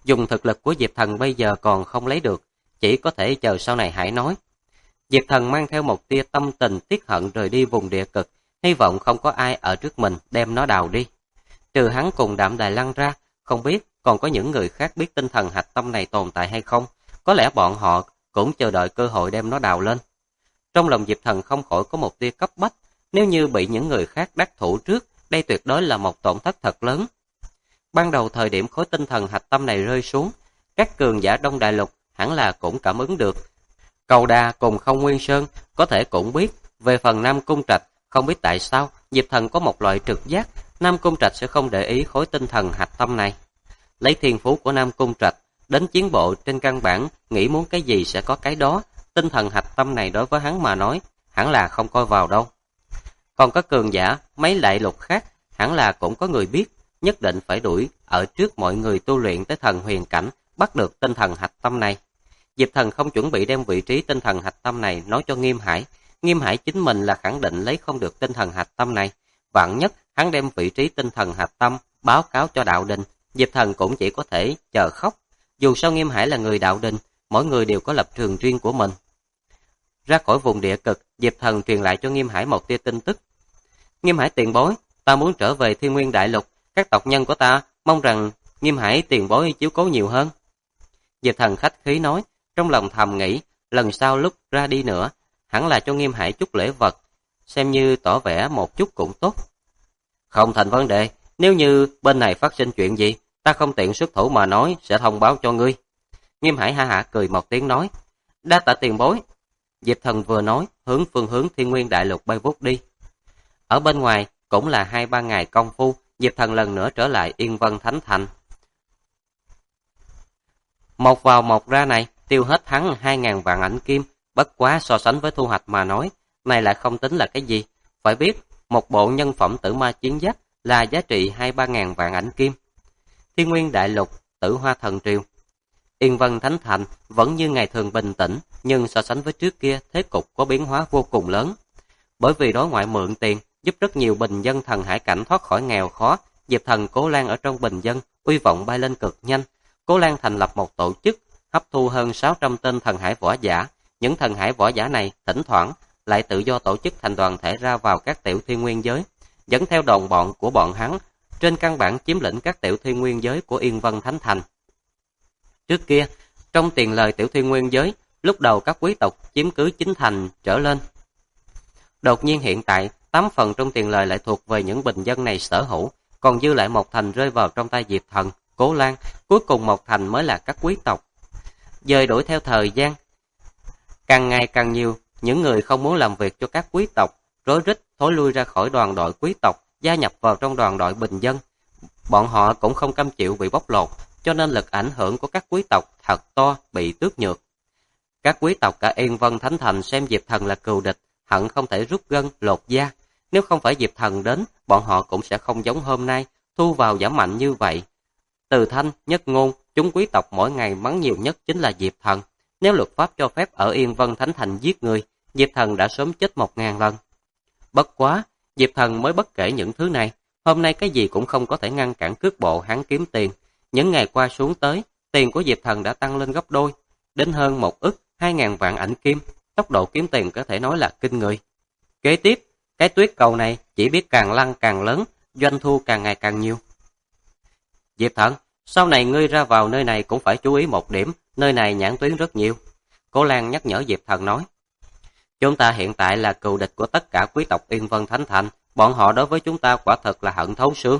Dùng thực lực của Diệp Thần bây giờ còn không lấy được, chỉ có thể chờ sau này hãy nói. Diệp Thần mang theo một tia tâm tình tiếc hận rời đi vùng địa cực, hy vọng không có ai ở trước mình đem nó đào đi. Trừ hắn cùng Đạm Đài Lăng ra, không biết còn có những người khác biết tinh thần hạch tâm này tồn tại hay không, có lẽ bọn họ cũng chờ đợi cơ hội đem nó đào lên. Trong lòng Diệp Thần không khỏi có một tia cấp bách, nếu như bị những người khác đắc thủ trước, đây tuyệt đối là một tổn thất thật lớn. Ban đầu thời điểm khối tinh thần hạch tâm này rơi xuống, các cường giả Đông Đại Lục hẳn là cũng cảm ứng được. Cầu Đà cùng Không Nguyên Sơn có thể cũng biết, về phần Nam Cung Trạch, không biết tại sao Diệp Thần có một loại trực giác, Nam Cung Trạch sẽ không để ý khối tinh thần hạch tâm này. Lấy thiên phú của Nam Cung Trạch, đến chiến bộ trên căn bản, nghĩ muốn cái gì sẽ có cái đó, tinh thần hạch tâm này đối với hắn mà nói, hẳn là không coi vào đâu. Còn có cường giả, mấy đại lục khác, hẳn là cũng có người biết, nhất định phải đuổi ở trước mọi người tu luyện tới thần huyền cảnh, bắt được tinh thần hạch tâm này. Diệp Thần không chuẩn bị đem vị trí tinh thần hạch tâm này nói cho Nghiêm Hải. Nghiêm Hải chính mình là khẳng định lấy không được tinh thần hạch tâm này. Vạn nhất hắn đem vị trí tinh thần hạch tâm báo cáo cho đạo đình, Diệp Thần cũng chỉ có thể chờ khóc. Dù sao Nghiêm Hải là người đạo đình, mỗi người đều có lập trường riêng của mình. Ra khỏi vùng địa cực, Diệp Thần truyền lại cho Nghiêm Hải một tia tin tức. Nghiêm Hải tiền bối, ta muốn trở về Thiên Nguyên Đại Lục, các tộc nhân của ta mong rằng Nghiêm Hải tiền bối chiếu cố nhiều hơn. Diệp Thần khách khí nói, trong lòng thầm nghĩ, lần sau lúc ra đi nữa, hẳn là cho Nghiêm Hải chút lễ vật, xem như tỏ vẻ một chút cũng tốt. Không thành vấn đề, nếu như bên này phát sinh chuyện gì, ta không tiện xuất thủ mà nói, sẽ thông báo cho ngươi. Nghiêm Hải ha hả cười một tiếng nói, đa tạ tiền bối. Diệp Thần vừa nói, phương hướng Thiên Nguyên Đại Lục bay vút đi. Ở bên ngoài, cũng là 2-3 ngày công phu, Diệp Thần lần nữa trở lại Yên Vân Thánh Thành. Một vào một ra này, tiêu hết hắn 2.000 vạn ảnh kim, bất quá so sánh với thu hoạch mà nói, này lại không tính là cái gì. Phải biết, một bộ nhân phẩm tử ma chiến giáp là giá trị 2-3 ngàn vạn ảnh kim. Thiên Nguyên Đại Lục, Tử Hoa Thần Triều. Yên Vân Thánh Thành vẫn như ngày thường bình tĩnh, nhưng so sánh với trước kia, thế cục có biến hóa vô cùng lớn. Bởi vì đối ngoại mượn tiền, giúp rất nhiều bình dân thần hải cảnh thoát khỏi nghèo khó, Diệp Thần Cố Lan ở trong bình dân, uy vọng bay lên cực nhanh. Cố Lan thành lập một tổ chức, hấp thu hơn 600 tên thần hải võ giả. Những thần hải võ giả này thỉnh thoảng lại tự do tổ chức thành đoàn thể ra vào các tiểu thiên nguyên giới, dẫn theo đồng bọn của bọn hắn, trên căn bản chiếm lĩnh các tiểu thiên nguyên giới của Yên Vân Thánh Thành. Trước kia, trong tiền lời tiểu thiên nguyên giới, lúc đầu các quý tộc chiếm cứ 9 thành trở lên. Đột nhiên hiện tại, 8 phần trong tiền lời lại thuộc về những bình dân này sở hữu, còn dư lại 1 thành rơi vào trong tay Diệp Thần, Cố Lan, cuối cùng 1 thành mới là các quý tộc. Dời đổi theo thời gian, càng ngày càng nhiều, những người không muốn làm việc cho các quý tộc, rối rít thối lui ra khỏi đoàn đội quý tộc, gia nhập vào trong đoàn đội bình dân. Bọn họ cũng không cam chịu bị bóc lột, cho nên lực ảnh hưởng của các quý tộc thật to bị tước nhược. Các quý tộc cả Yên Vân Thánh Thành xem Diệp Thần là cừu địch, hận không thể rút gân, lột da. Nếu không phải Diệp Thần đến, bọn họ cũng sẽ không giống hôm nay, thu vào giảm mạnh như vậy. Từ Thanh, Nhất Ngôn, chúng quý tộc mỗi ngày mắng nhiều nhất chính là Diệp Thần. Nếu luật pháp cho phép ở Yên Vân Thánh Thành giết người, Diệp Thần đã sớm chết 1000 lần. Bất quá, Diệp Thần mới bất kể những thứ này, hôm nay cái gì cũng không có thể ngăn cản cước bộ hắn kiếm tiền. Những ngày qua xuống tới, tiền của Diệp Thần đã tăng lên gấp đôi, đến hơn 1 ức 2.000 vạn ảnh kim, tốc độ kiếm tiền có thể nói là kinh người. Kế tiếp, cái tuyết cầu này chỉ biết càng lăn càng lớn, doanh thu càng ngày càng nhiều. Diệp Thần, sau này ngươi ra vào nơi này cũng phải chú ý một điểm, nơi này nhãn tuyến rất nhiều. Cố Lan nhắc nhở Diệp Thần nói. Chúng ta hiện tại là cừu địch của tất cả quý tộc Yên Vân Thánh Thành, bọn họ đối với chúng ta quả thật là hận thấu xương.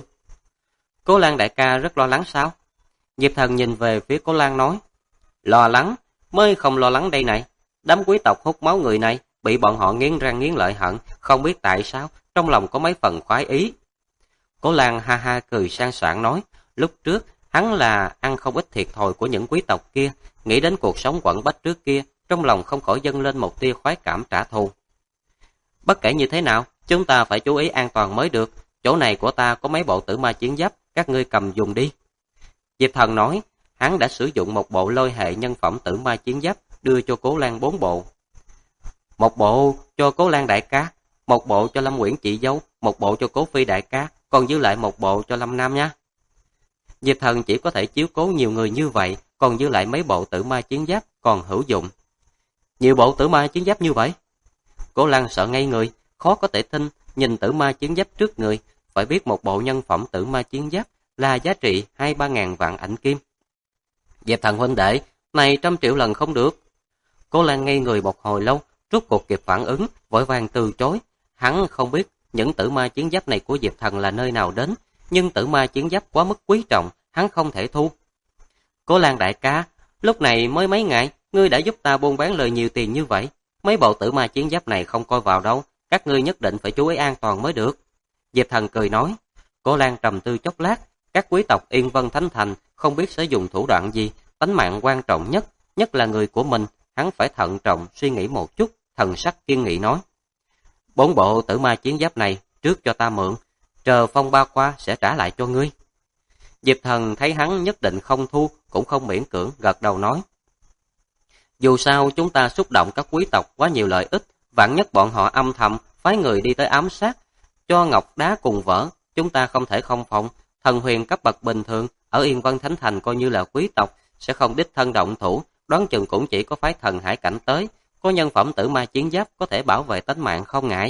Cố Lan đại ca rất lo lắng sao? Diệp Thần nhìn về phía Cố Lan nói. Lo lắng? Mới không lo lắng đây này. Đám quý tộc hút máu người này, bị bọn họ nghiến răng nghiến lợi hận, không biết tại sao, trong lòng có mấy phần khoái ý. Cố Lan ha ha cười sang sảng nói, lúc trước, hắn là ăn không ít thiệt thòi của những quý tộc kia, nghĩ đến cuộc sống quẩn bách trước kia, trong lòng không khỏi dâng lên một tia khoái cảm trả thù. Bất kể như thế nào, chúng ta phải chú ý an toàn mới được, chỗ này của ta có mấy bộ tử ma chiến giáp, các ngươi cầm dùng đi. Diệp Thần nói, hắn đã sử dụng một bộ lôi hệ nhân phẩm tử ma chiến giáp, đưa cho Cố Lan 4 bộ. Một bộ cho Cố Lan đại ca, một bộ cho Lâm Uyển chị dâu, một bộ cho Cố Phi đại ca, còn dư lại một bộ cho Lâm Nam nha. Diệp Thần chỉ có thể chiếu cố nhiều người như vậy, còn dư lại mấy bộ tử ma chiến giáp còn hữu dụng. Nhiều bộ tử ma chiến giáp như vậy? Cố Lăng sợ ngây người, khó có thể tin, nhìn tử ma chiến giáp trước người, phải biết một bộ nhân phẩm tử ma chiến giáp là giá trị 2-3 ngàn vạn ảnh kim. Diệp Thần huynh đệ, này 100 triệu lần không được. Cố Lăng ngây người một hồi lâu, rốt cuộc kịp phản ứng, vội vàng từ chối. Hắn không biết những tử ma chiến giáp này của Diệp Thần là nơi nào đến, nhưng tử ma chiến giáp quá mức quý trọng, hắn không thể thu. Cố Lăng đại ca, lúc này mới mấy ngày, ngươi đã giúp ta buôn bán lời nhiều tiền như vậy. Mấy bộ tử ma chiến giáp này không coi vào đâu, các ngươi nhất định phải chú ý an toàn mới được. Diệp Thần cười nói. Cố Lăng trầm tư chốc lát, các quý tộc Yên Vân Thánh Thành không biết sử dụng thủ đoạn gì, tánh mạng quan trọng nhất, nhất là người của mình, hắn phải thận trọng suy nghĩ một chút, thần sắc kiên nghị nói. 4 bộ tử ma chiến giáp này trước cho ta mượn, chờ phong ba qua sẽ trả lại cho ngươi. Diệp Thần thấy hắn nhất định không thu, cũng không miễn cưỡng, gật đầu nói. Dù sao chúng ta xúc động các quý tộc quá nhiều lợi ích, vạn nhất bọn họ âm thầm phái người đi tới ám sát, cho ngọc đá cùng vỡ, chúng ta không thể không phòng. Thần huyền cấp bậc bình thường ở Yên Vân Thánh Thành coi như là quý tộc, sẽ không đích thân động thủ, đoán chừng cũng chỉ có phái thần hải cảnh tới, có nhân phẩm tử ma chiến giáp có thể bảo vệ tính mạng không ngại.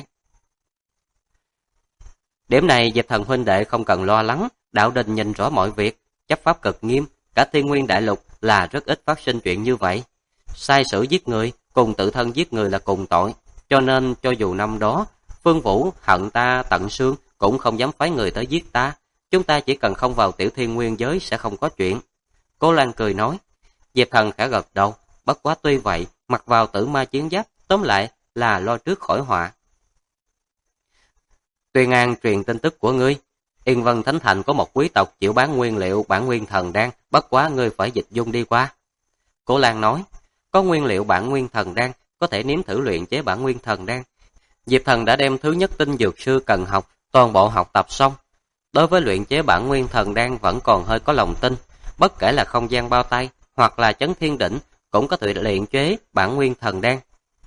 Điểm này Diệp Thần huynh đệ không cần lo lắng, đạo đình nhìn rõ mọi việc, chấp pháp cực nghiêm, cả Thiên Nguyên đại lục là rất ít phát sinh chuyện như vậy. Sai sử giết người cùng tự thân giết người là cùng tội, cho nên cho dù năm đó Phương Vũ hận ta tận xương cũng không dám phái người tới giết ta, chúng ta chỉ cần không vào tiểu thiên nguyên giới sẽ không có chuyện. Cố Lan cười nói. Diệp Thần khẽ gật đầu, bất quá tuy vậy, mặc vào tử ma chiến giáp, tóm lại là lo trước khỏi họa. Tuyên An truyền tin tức của ngươi, Yên Vân Thánh Thành có một quý tộc chịu bán nguyên liệu bản nguyên thần đan, bất quá ngươi phải dịch dung đi qua. Cố Lan nói, có nguyên liệu bản nguyên thần đan, có thể nếm thử luyện chế bản nguyên thần đan. Diệp Thần đã đem thứ nhất tinh dược sư cần học, toàn bộ học tập xong. Đối với luyện chế bản nguyên thần đan vẫn còn hơi có lòng tin, bất kể là không gian bao tay hoặc là chấn thiên đỉnh cũng có thể luyện chế bản nguyên thần đan.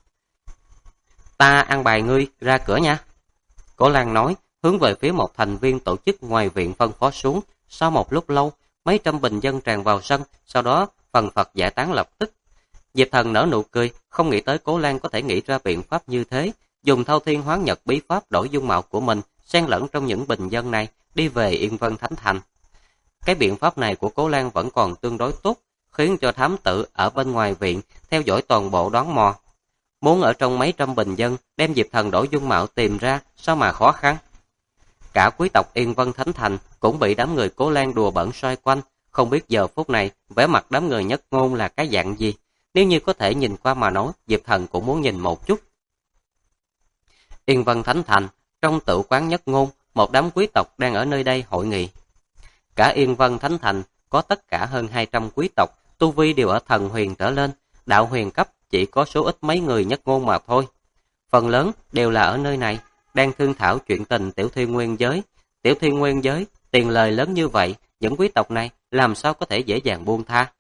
Ta ăn bài ngươi ra cửa nha. Cố Lan nói, hướng về phía một thành viên tổ chức ngoài viện phân phó xuống. Sau một lúc lâu, mấy trăm bình dân tràn vào sân, sau đó phần phật giải tán lập tức. Diệp Thần nở nụ cười, không nghĩ tới Cố Lan có thể nghĩ ra biện pháp như thế, dùng thao thiên hoán nhật bí pháp đổi dung mạo của mình, xen lẫn trong những bình dân này, đi về Yên Vân Thánh Thành. Cái biện pháp này của Cố Lan vẫn còn tương đối tốt, khiến cho thám tử ở bên ngoài viện theo dõi toàn bộ đoán mò. Muốn ở trong mấy trăm bình dân đem Diệp Thần đổi dung mạo tìm ra, sao mà khó khăn. Cả quý tộc Yên Vân Thánh Thành cũng bị đám người Cố Lan đùa bỡn xoay quanh, không biết giờ phút này vẻ mặt đám người Nhất Ngôn là cái dạng gì. Nếu như có thể nhìn qua mà nói, Diệp Thần cũng muốn nhìn một chút. Yên Vân Thánh Thành, trong tự quán Nhất Ngôn, một đám quý tộc đang ở nơi đây hội nghị. Cả Yên Vân Thánh Thành có tất cả hơn 200 quý tộc, tu vi đều ở thần huyền trở lên, đạo huyền cấp chỉ có số ít mấy người Nhất Ngôn mà thôi. Phần lớn đều là ở nơi này, đang thương thảo chuyện tình tiểu thiên nguyên giới. Tiểu thiên nguyên giới, tiền lời lớn như vậy, những quý tộc này làm sao có thể dễ dàng buông tha.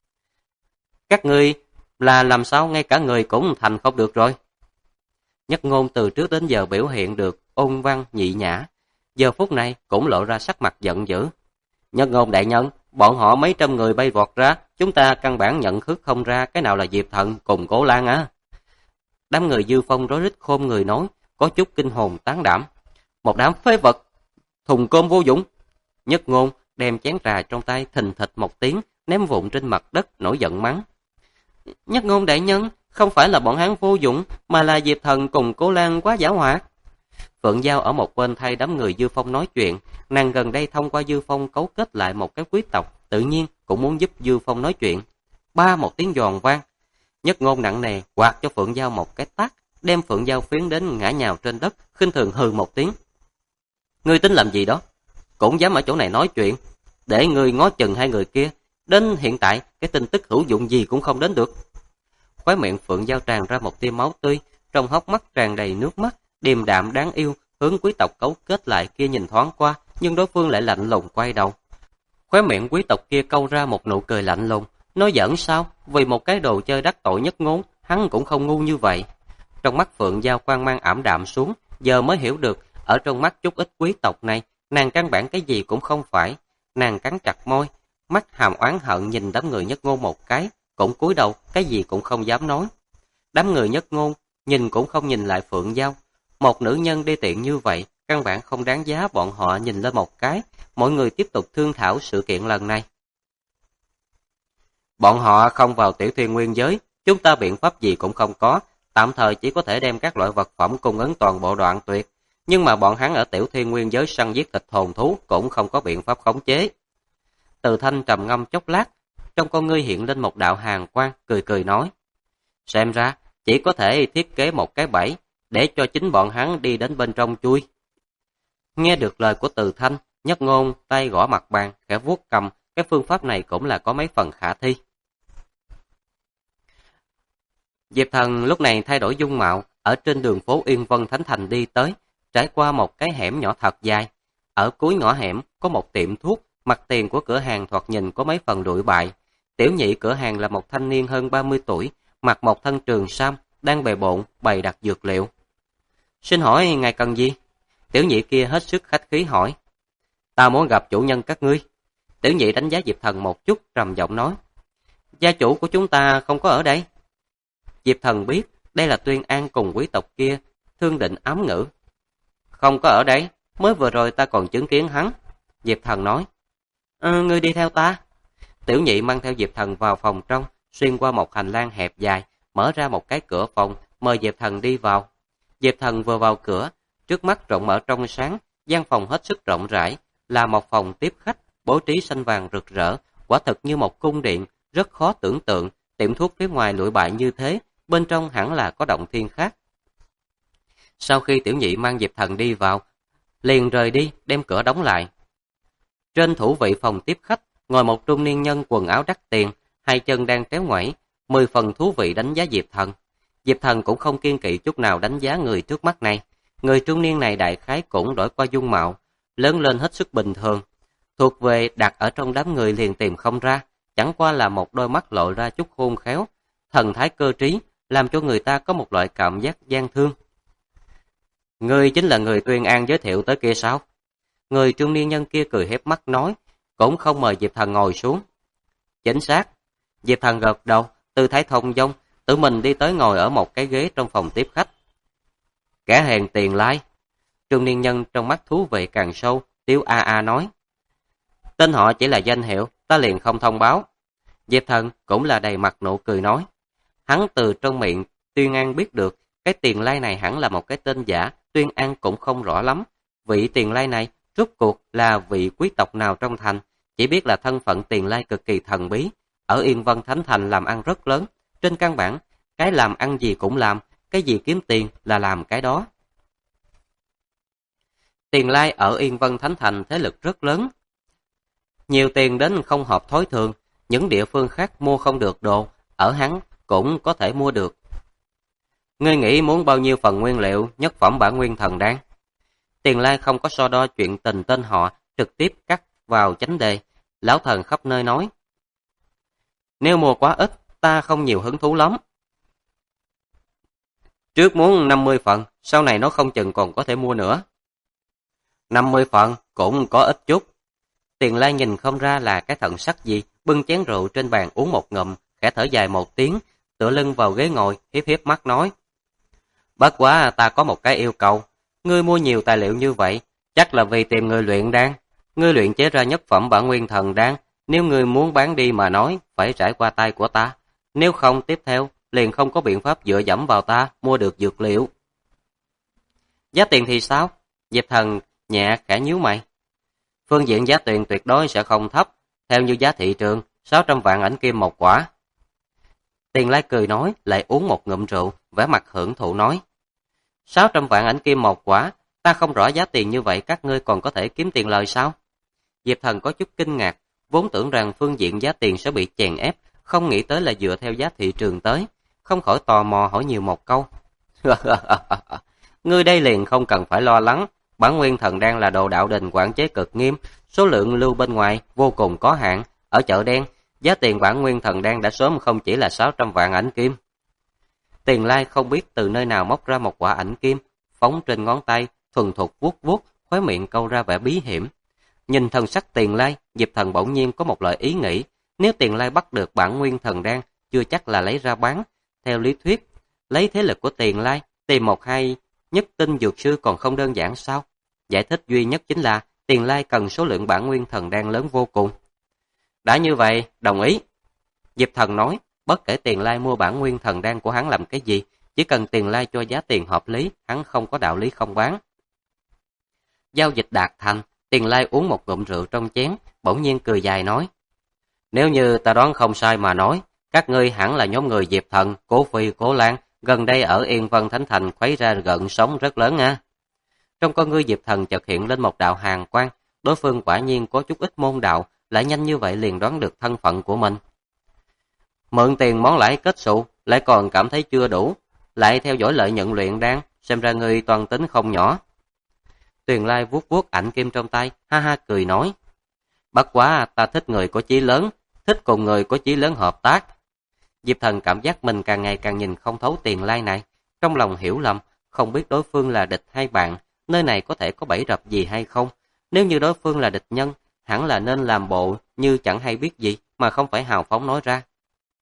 Các ngươi là làm sao ngay cả người cũng thành không được rồi. Nhất Ngôn từ trước đến giờ biểu hiện được ôn văn nhị nhã, giờ phút này cũng lộ ra sắc mặt giận dữ. Nhất Ngôn đại nhân, bọn họ mấy trăm người bay vọt ra, chúng ta căn bản nhận thức không ra cái nào là Diệp Thần cùng Cố Lan á. Đám người Dư Phong rối rít khom người nói, có chút kinh hồn tán đảm. Một đám phế vật, thùng cơm vô dụng. Nhất Ngôn đem chén trà trong tay thình thịch một tiếng, ném vụn trên mặt đất, nổi giận mắng. Nhất Ngôn đại nhân, không phải là bọn hắn vô dụng, mà là Diệp Thần cùng Cố Lan quá giảo hoạt. Phượng Giao ở một bên thay đám người Dư Phong nói chuyện, nàng gần đây thông qua Dư Phong cấu kết lại một cái quý tộc, tự nhiên cũng muốn giúp Dư Phong nói chuyện. Ba một tiếng giòn vang, Nhất Ngôn nặng nề quạt cho Phượng Giao một cái tát, đem Phượng Giao phiến đến ngã nhào trên đất, khinh thường hừ một tiếng. Ngươi tính làm gì đó? Cũng dám ở chỗ này nói chuyện, để ngươi ngó chừng hai người kia. Đến hiện tại, cái tin tức hữu dụng gì cũng không đến được. Khóe miệng Phượng Giao tràn ra một tia máu tươi, trong hốc mắt tràn đầy nước mắt, điềm đạm đáng yêu, hướng quý tộc cấu kết lại kia nhìn thoáng qua, nhưng đối phương lại lạnh lùng quay đầu. Khóe miệng quý tộc kia câu ra một nụ cười lạnh lùng, nói giỡn sao, vì một cái đồ chơi đắc tội Nhất Ngôn, hắn cũng không ngu như vậy. Trong mắt Phượng Giao quang mang ảm đạm xuống, giờ mới hiểu được, ở trong mắt chút ít quý tộc này, nàng căn bản cái gì cũng không phải. nàng cắn chặt môi, mắt hàm oán hận nhìn đám người Nhất Ngôn một cái, cũng cúi đầu, cái gì cũng không dám nói. Đám người Nhất Ngôn nhìn cũng không nhìn lại Phượng Giao. Một nữ nhân đê tiện như vậy, căn bản không đáng giá bọn họ nhìn lên một cái. Mọi người tiếp tục thương thảo sự kiện lần này. Bọn họ không vào Tiểu Thiên Nguyên giới, chúng ta biện pháp gì cũng không có, tạm thời chỉ có thể đem các loại vật phẩm cung ứng toàn bộ Đoạn Tuyệt. Nhưng mà bọn hắn ở Tiểu Thiên Nguyên giới săn giết thịt hồn thú cũng không có biện pháp khống chế. Từ Thanh trầm ngâm chốc lát, trong con ngươi hiện lên một đạo hàn quang, cười cười nói. Xem ra, chỉ có thể thiết kế một cái bẫy, để cho chính bọn hắn đi đến bên trong chui. Nghe được lời của Từ Thanh, Nhất Ngôn tay gõ mặt bàn, khẽ vuốt cầm, cái phương pháp này cũng là có mấy phần khả thi. Diệp Thần lúc này thay đổi dung mạo, ở trên đường phố Yên Vân Thánh Thành đi tới, trải qua một cái hẻm nhỏ thật dài. Ở cuối ngõ hẻm có một tiệm thuốc, mặt tiền của cửa hàng thoạt nhìn có mấy phần rụi bại. Tiểu nhị cửa hàng là một thanh niên hơn 30 tuổi, mặc một thân trường sam, đang bề bộn bày đặt dược liệu. Xin hỏi ngài cần gì? Tiểu nhị kia hết sức khách khí hỏi. Ta muốn gặp chủ nhân các ngươi. Tiểu nhị đánh giá Diệp Thần một chút, trầm giọng nói. Gia chủ của chúng ta không có ở đây. Diệp Thần biết đây là Tuyên An cùng quý tộc kia, thương định ám ngữ. Không có ở đây, mới vừa rồi ta còn chứng kiến hắn. Diệp Thần nói. Ngươi đi theo ta. Tiểu nhị mang theo Diệp Thần vào phòng trong, xuyên qua một hành lang hẹp dài, mở ra một cái cửa phòng, mời Diệp Thần đi vào. Diệp Thần vừa vào cửa, trước mắt rộng mở trong sáng, gian phòng hết sức rộng rãi, là một phòng tiếp khách, bố trí xanh vàng rực rỡ, quả thực như một cung điện, rất khó tưởng tượng, tiệm thuốc phía ngoài lụi bại như thế, bên trong hẳn là có động thiên khác. Sau khi tiểu nhị mang Diệp Thần đi vào, liền rời đi, đem cửa đóng lại. Trên thủ vị phòng tiếp khách, ngồi một trung niên nhân quần áo đắt tiền, hai chân đang tréo ngoảy, 10 phần thú vị đánh giá Diệp Thần. Diệp Thần cũng không kiêng kỵ chút nào đánh giá người trước mắt này. Người trung niên này đại khái cũng đổi qua dung mạo, lớn lên hết sức bình thường. Thuộc về đặt ở trong đám người liền tìm không ra, chẳng qua là một đôi mắt lộ ra chút khôn khéo, thần thái cơ trí, làm cho người ta có một loại cảm giác gian thương. Ngươi chính là người Tuyên An giới thiệu tới kia sao? Người trung niên nhân kia cười hép mắt nói, cũng không mời Diệp Thần ngồi xuống. Chính xác. Diệp Thần gật đầu, tư thái thông dong, tự mình đi tới ngồi ở một cái ghế trong phòng tiếp khách. Kẻ hèn tiền lai. Trung niên nhân trong mắt thú vị càng sâu, Tiếu a a nói. Tên họ chỉ là danh hiệu, ta liền không thông báo. Diệp Thần cũng là đầy mặt nụ cười nói. Hắn từ trong miệng Tuyên An biết được, cái tiền lai này hẳn là một cái tên giả, Tuyên An cũng không rõ lắm. Vị tiền lai này rốt cuộc là vị quý tộc nào trong thành, chỉ biết là thân phận tiền lai cực kỳ thần bí. Ở Yên Vân Thánh Thành làm ăn rất lớn, trên căn bản, cái làm ăn gì cũng làm, cái gì kiếm tiền là làm cái đó. Tiền lai ở Yên Vân Thánh Thành thế lực rất lớn. Nhiều tiền đến không hợp thói thường, những địa phương khác mua không được đồ, ở hắn cũng có thể mua được. Ngươi nghĩ muốn bao nhiêu phần nguyên liệu, nhất phẩm bản nguyên thần đan? Tiền lai không có so đo chuyện tình tên họ, trực tiếp cắt vào chánh đề. Lão thần khắp nơi nói. Nếu mua quá ít, ta không nhiều hứng thú lắm. Trước muốn 50 phần, sau này nó không chừng còn có thể mua nữa. 50 phần cũng có ít chút. Tiền lai nhìn không ra là cái thận sắc gì, bưng chén rượu trên bàn uống một ngụm, khẽ thở dài một tiếng, tựa lưng vào ghế ngồi, hiếp hiếp mắt nói. Bất quá ta có một cái yêu cầu, ngươi mua nhiều tài liệu như vậy, chắc là vì tìm người luyện đan. Ngươi luyện chế ra nhất phẩm bản nguyên thần đan, nếu ngươi muốn bán đi mà nói, phải trải qua tay của ta. Nếu không tiếp theo, liền không có biện pháp dựa dẫm vào ta, mua được dược liệu. Giá tiền thì sao? Diệp Thần nhẹ khẽ nhíu mày. Phương diện giá tiền tuyệt đối sẽ không thấp, theo như giá thị trường, 600 vạn ảnh kim một quả. Tiền lai cười nói, lại uống một ngụm rượu, vẻ mặt hưởng thụ nói. 600 vạn ảnh kim một quả, ta không rõ giá tiền như vậy các ngươi còn có thể kiếm tiền lời sao? Diệp Thần có chút kinh ngạc, vốn tưởng rằng phương diện giá tiền sẽ bị chèn ép, không nghĩ tới là dựa theo giá thị trường tới, không khỏi tò mò hỏi nhiều một câu. Ngươi đây liền không cần phải lo lắng, bản nguyên thần đan là đồ đạo đình quản chế cực nghiêm, số lượng lưu bên ngoài vô cùng có hạn, ở chợ đen, giá tiền bản nguyên thần đan đã sớm không chỉ là 600 vạn ảnh kim. Tiền lai không biết từ nơi nào móc ra một quả ảnh kim, phóng trên ngón tay, thuần thục vuốt vuốt, khóe miệng câu ra vẻ bí hiểm. Nhìn thần sắc Tiền Lai, Diệp Thần bỗng nhiên có một loại ý nghĩ, nếu Tiền Lai bắt được bản nguyên thần đan, chưa chắc là lấy ra bán. Theo lý thuyết, lấy thế lực của Tiền Lai, tìm một hai nhất tinh dược sư còn không đơn giản sao? Giải thích duy nhất chính là Tiền Lai cần số lượng bản nguyên thần đan lớn vô cùng. Đã như vậy, đồng ý. Diệp Thần nói, bất kể Tiền Lai mua bản nguyên thần đan của hắn làm cái gì, chỉ cần Tiền Lai cho giá tiền hợp lý, hắn không có đạo lý không bán. Giao dịch đạt thành, Tiền Lai uống một ngụm rượu trong chén, bỗng nhiên cười dài nói. Nếu như ta đoán không sai mà nói, các ngươi hẳn là nhóm người Diệp Thần, Cố Phi, Cố Lan, gần đây ở Yên Vân Thánh Thành khuấy ra gợn sóng rất lớn a. Trong con ngươi Diệp Thần chợt hiện lên một đạo hàn quang, đối phương quả nhiên có chút ít môn đạo, lại nhanh như vậy liền đoán được thân phận của mình. Mượn tiền món lãi kết xù, lại còn cảm thấy chưa đủ, lại theo dõi lợi nhuận luyện đan, xem ra ngươi toàn tính không nhỏ. Tuyền Lai vuốt vuốt ảnh kim trong tay, ha ha cười nói. Bất quá ta thích người có chí lớn, thích cùng người có chí lớn hợp tác. Diệp Thần cảm giác mình càng ngày càng nhìn không thấu Tiền Lai này, trong lòng hiểu lầm, không biết đối phương là địch hay bạn, nơi này có thể có bẫy rập gì hay không. Nếu như đối phương là địch nhân, hẳn là nên làm bộ như chẳng hay biết gì, mà không phải hào phóng nói ra.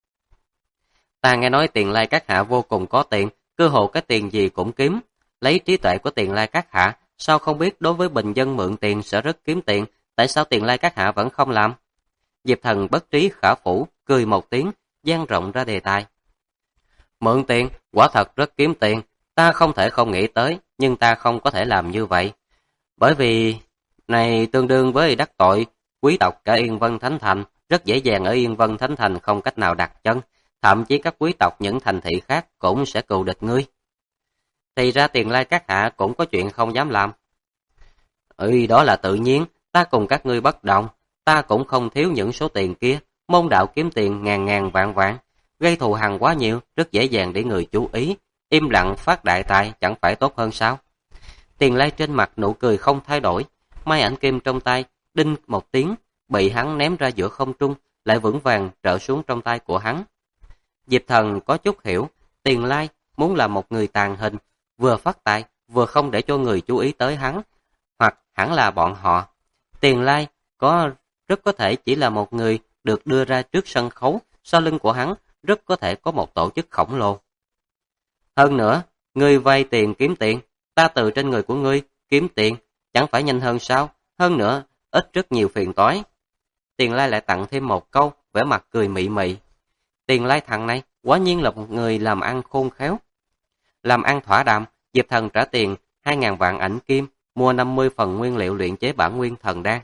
Ta nghe nói Tiền Lai các hạ vô cùng có tiền, cơ hồ cái tiền gì cũng kiếm. Lấy trí tuệ của Tiền Lai các hạ, sao không biết đối với bình dân mượn tiền sẽ rất kiếm tiền, tại sao Tiền Lai các hạ vẫn không làm? Diệp Thần bất trí khả phủ, cười một tiếng, dang rộng ra đề tài. Mượn tiền, quả thật rất kiếm tiền, ta không thể không nghĩ tới, nhưng ta không có thể làm như vậy. Bởi vì này tương đương với đắc tội quý tộc cả Yên Vân Thánh Thành, rất dễ dàng ở Yên Vân Thánh Thành không cách nào đặt chân, thậm chí các quý tộc những thành thị khác cũng sẽ cừu địch ngươi. Thì ra Tiền Lai các hạ cũng có chuyện không dám làm. Đó là tự nhiên, ta cùng các ngươi bất đồng, ta cũng không thiếu những số tiền kia, môn đạo kiếm tiền ngàn ngàn vạn vạn, gây thù hằn quá nhiều, rất dễ dàng để người chú ý, im lặng phát đại tài chẳng phải tốt hơn sao? Tiền Lai trên mặt nụ cười không thay đổi, mai ảnh kim trong tay, đinh một tiếng, bị hắn ném ra giữa không trung, lại vững vàng trở xuống trong tay của hắn. Diệp Thần có chút hiểu, Tiền Lai muốn là một người tàn hình, vừa phát tài, vừa không để cho người chú ý tới hắn, hoặc hẳn là bọn họ. Tiền Lai rất có thể chỉ là một người được đưa ra trước sân khấu, sau lưng của hắn rất có thể có một tổ chức khổng lồ. Hơn nữa, ngươi vay tiền kiếm tiền, ta từ trên người của ngươi kiếm tiền, chẳng phải nhanh hơn sao? Hơn nữa, ít rất nhiều phiền toái. Tiền Lai lại tặng thêm một câu, vẻ mặt cười mị mị. Tiền Lai thằng này, quả nhiên là một người làm ăn khôn khéo. Làm ăn thỏa đàm, Diệp Thần trả tiền 2.000 vạn ảnh kim, mua 50 phần nguyên liệu luyện chế bản nguyên thần đan.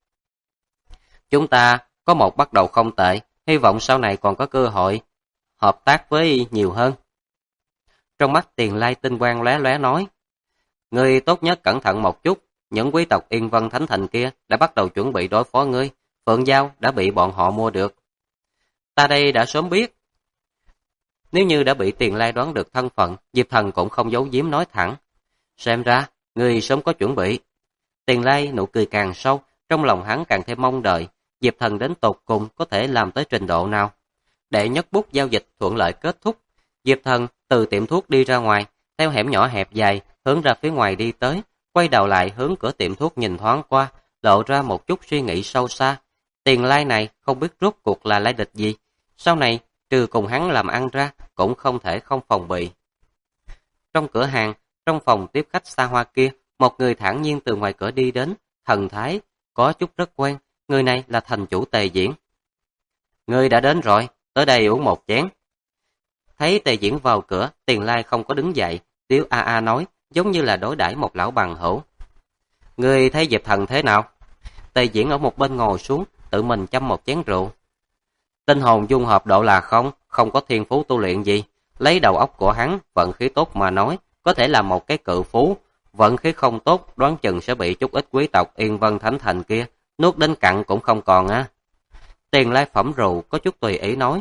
Chúng ta có một bắt đầu không tệ, hy vọng sau này còn có cơ hội hợp tác với nhiều hơn. Trong mắt Tiền Lai tinh quang lóe lóe nói, ngươi tốt nhất cẩn thận một chút, những quý tộc Yên Vân Thánh Thành kia đã bắt đầu chuẩn bị đối phó ngươi, Phượng Giao đã bị bọn họ mua được. Ta đây đã sớm biết. Nếu như đã bị Tiền Lai đoán được thân phận, Diệp Thần cũng không giấu giếm nói thẳng. Xem ra, ngươi sớm có chuẩn bị. Tiền Lai nụ cười càng sâu, trong lòng hắn càng thêm mong đợi, Diệp Thần đến tột cùng có thể làm tới trình độ nào. Đệ nhất bút giao dịch thuận lợi kết thúc, Diệp Thần từ tiệm thuốc đi ra ngoài, theo hẻm nhỏ hẹp dài, hướng ra phía ngoài đi tới, quay đầu lại hướng cửa tiệm thuốc nhìn thoáng qua, lộ ra một chút suy nghĩ sâu xa. Tiền Lai này không biết rốt cuộc là lai lịch gì, sau này trừ cùng hắn làm ăn ra cũng không thể không phòng bị. Trong cửa hàng, trong phòng tiếp khách xa hoa kia, một người thản nhiên từ ngoài cửa đi đến, thần thái có chút rất quen, người này là thành chủ Tề Diễn. Ngươi đã đến rồi, tới đây uống một chén. Thấy Tề Diễn vào cửa, Tiền Lai không có đứng dậy, Tiếu a a nói, giống như là đối đãi một lão bằng hữu. Ngươi thấy Diệp Thần thế nào? Tề Diễn ở một bên ngồi xuống, tự mình châm một chén rượu. Tinh hồn dung hợp độ là không có thiên phú tu luyện gì. Lấy đầu óc của hắn, vận khí tốt mà nói, có thể là một cái cự phú. Vận khí không tốt, đoán chừng sẽ bị chút ít quý tộc Yên Vân Thánh Thành kia, nuốt đến cặn cũng không còn á. Tiền Lai phẩm rượu có chút tùy ý nói.